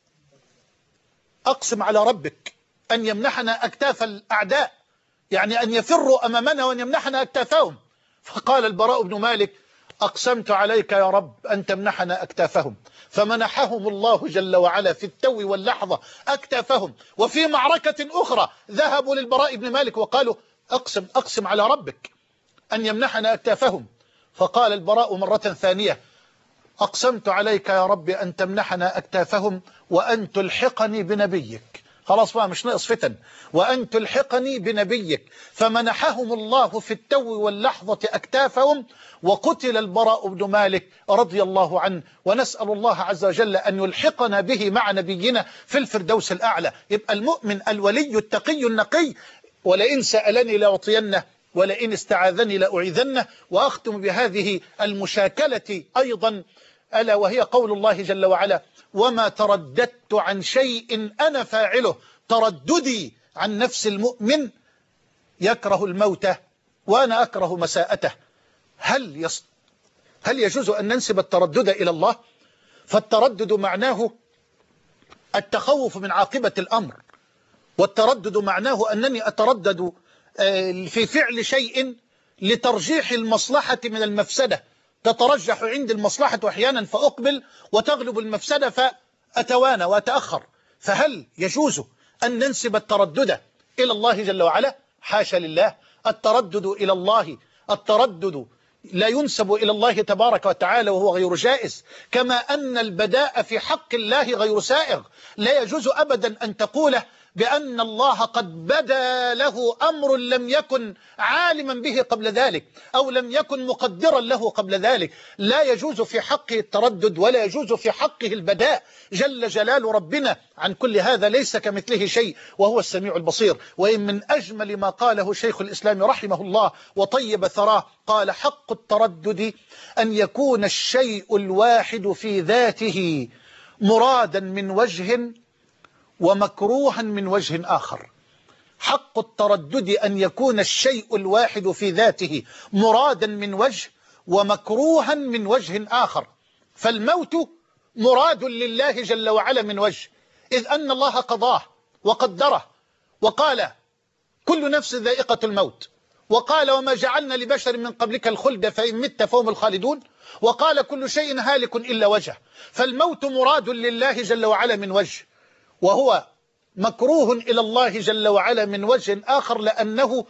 أقسم على ربك أن يمنحنا أكتاف الأعداء، يعني أن يفروا أمامنا وأن يمنحنا أكتافهم. فقال البراء بن مالك: أقسمت عليك يا رب أن تمنحنا أكتافهم، فمنحهم الله جل وعلا في التو واللحظة أكتافهم. وفي معركة أخرى ذهبوا للبراء بن مالك وقالوا: أقسم أقسم على ربك أن يمنحنا أكتافهم. فقال البراء مرة ثانية: أقسمت عليك يا رب أن تمنحنا أكتافهم وأن تلحقني بنبيك. خلاص بقى مش ناقص فتن. وأن تلحقني بنبيك. فمنحهم الله في التو واللحظة أكتافهم، وقتل البراء بن مالك رضي الله عنه، ونسأل الله عز وجل أن يلحقنا به مع نبينا في الفردوس الأعلى. يبقى المؤمن الولي التقي النقي: ولئن سألني لأعطينه ولئن استعاذني لأعيذنه. وأختم بهذه المشاكلة أيضا، ألا وهي قول الله جل وعلا: وما ترددت عن شيء أنا فاعله. ترددي عن نفس المؤمن يكره الموت وأنا أكره مساءته. هل يص... هل يجوز أن ننسب التردد إلى الله؟ فالتردد معناه التخوف من عاقبة الأمر، والتردد معناه أنني أتردد في فعل شيء لترجيح المصلحة من المفسدة. تترجح عندي المصلحة أحيانا فأقبل، وتغلب المفسدة فأتوانى وأتأخر. فهل يجوز أن ننسب التردد إلى الله جل وعلا؟ حاشا لله. التردد إلى الله التردد لا ينسب إلى الله تبارك وتعالى وهو غير جائز، كما أن البداء في حق الله غير سائغ. لا يجوز أبدا أن تقول بأن الله قد بدا له أمر لم يكن عالما به قبل ذلك، أو لم يكن مقدرا له قبل ذلك. لا يجوز في حقه التردد، ولا يجوز في حقه البداء. جل جلال ربنا عن كل هذا ليس كمثله شيء وهو السميع البصير. وإن من أجمل ما قاله شيخ الإسلام رحمه الله وطيب ثراه، قال: حق التردد أن يكون الشيء الواحد في ذاته مرادا من وجه ومكروها من وجه آخر. حق التردد أن يكون الشيء الواحد في ذاته مرادا من وجه ومكروها من وجه آخر. فالموت مراد لله جل وعلا من وجه، إذ أن الله قضاه وقدره، وقال: كل نفس ذائقة الموت، وقال: وما جعلنا لبشر من قبلك الخلد فإن مت فهم الخالدون، وقال: كل شيء هالك إلا وجهه. فالموت مراد لله جل وعلا من وجه، وهو مكروه إلى الله جل وعلا من وجه آخر، لأنه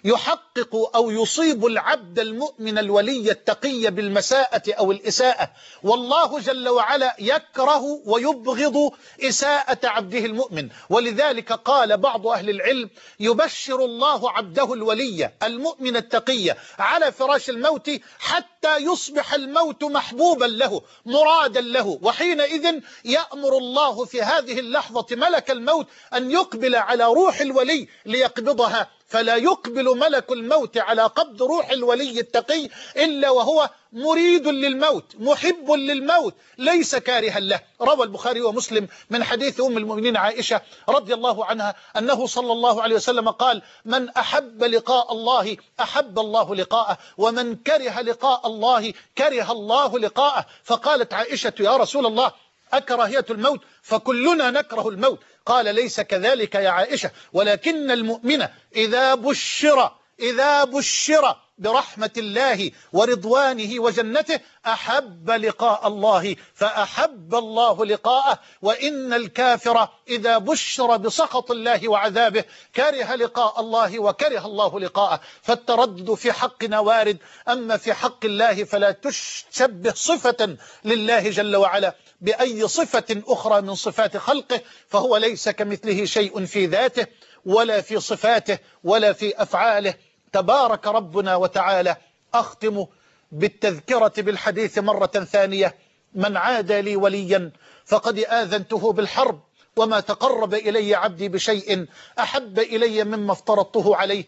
يحقق أو يصيب العبد المؤمن الولي التقي بالمساءة أو الإساءة، والله جل وعلا يكره ويبغض إساءة عبده المؤمن. ولذلك قال بعض أهل العلم: يبشر الله عبده الولي المؤمن التقي على فراش الموت حتى يصبح الموت محبوبا له مرادا له، وحينئذ يأمر الله في هذه اللحظة ملك الموت أن يقبل على روح الولي ليقبضها، فلا يقبل ملك الموت على قبض روح الولي التقي إلا وهو مريد للموت محب للموت ليس كارها له. روى البخاري ومسلم من حديث أم المؤمنين عائشة رضي الله عنها أنه صلى الله عليه وسلم قال: من أحب لقاء الله أحب الله لقاءه، ومن كره لقاء الله كره الله لقاءه. فقالت عائشة: يا رسول الله، أكراهية الموت؟ فكلنا نكره الموت. قال: ليس كذلك يا عائشة، ولكن المؤمن إذا بشر إذا بشر برحمة الله ورضوانه وجنته أحب لقاء الله فأحب الله لقاءه، وإن الكافر إذا بشر بسخط الله وعذابه كره لقاء الله وكره الله لقاءه. فالتردد في حقنا وارد، أما في حق الله فلا تشبه صفة لله جل وعلا بأي صفة أخرى من صفات خلقه، فهو ليس كمثله شيء في ذاته ولا في صفاته ولا في أفعاله. تبارك ربنا وتعالى. أختم بالتذكرة بالحديث مرة ثانية: من عادى لي وليا فقد آذنته بالحرب، وما تقرب إلي عبدي بشيء أحب إلي مما افترضته عليه،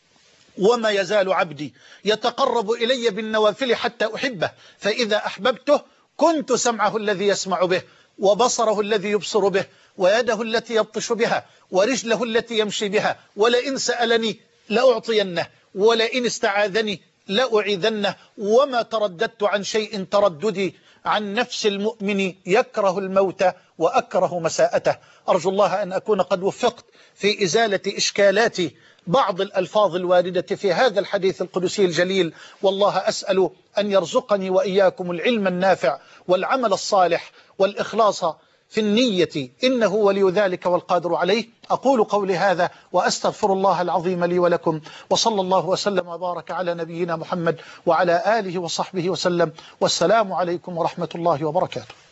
وما يزال عبدي يتقرب إلي بالنوافل حتى أحبه، فإذا أحببته كنت سمعه الذي يسمع به، وبصره الذي يبصر به، ويده التي يبطش بها، ورجله التي يمشي بها، ولئن سألني لأعطينه، ولئن استعاذني لأعيذنه، وما ترددت عن شيء ترددي عن نفس المؤمن يكره الموت وأكره مساءته. أرجو الله أن أكون قد وفقت في إزالة إشكالات بعض الألفاظ الواردة في هذا الحديث القدسي الجليل، والله أسأل أن يرزقني وإياكم العلم النافع والعمل الصالح والإخلاص في النية، إنه ولي ذلك والقادر عليه. أقول قولي هذا وأستغفر الله العظيم لي ولكم، وصلى الله وسلم وبارك على نبينا محمد وعلى آله وصحبه وسلم، والسلام عليكم ورحمة الله وبركاته.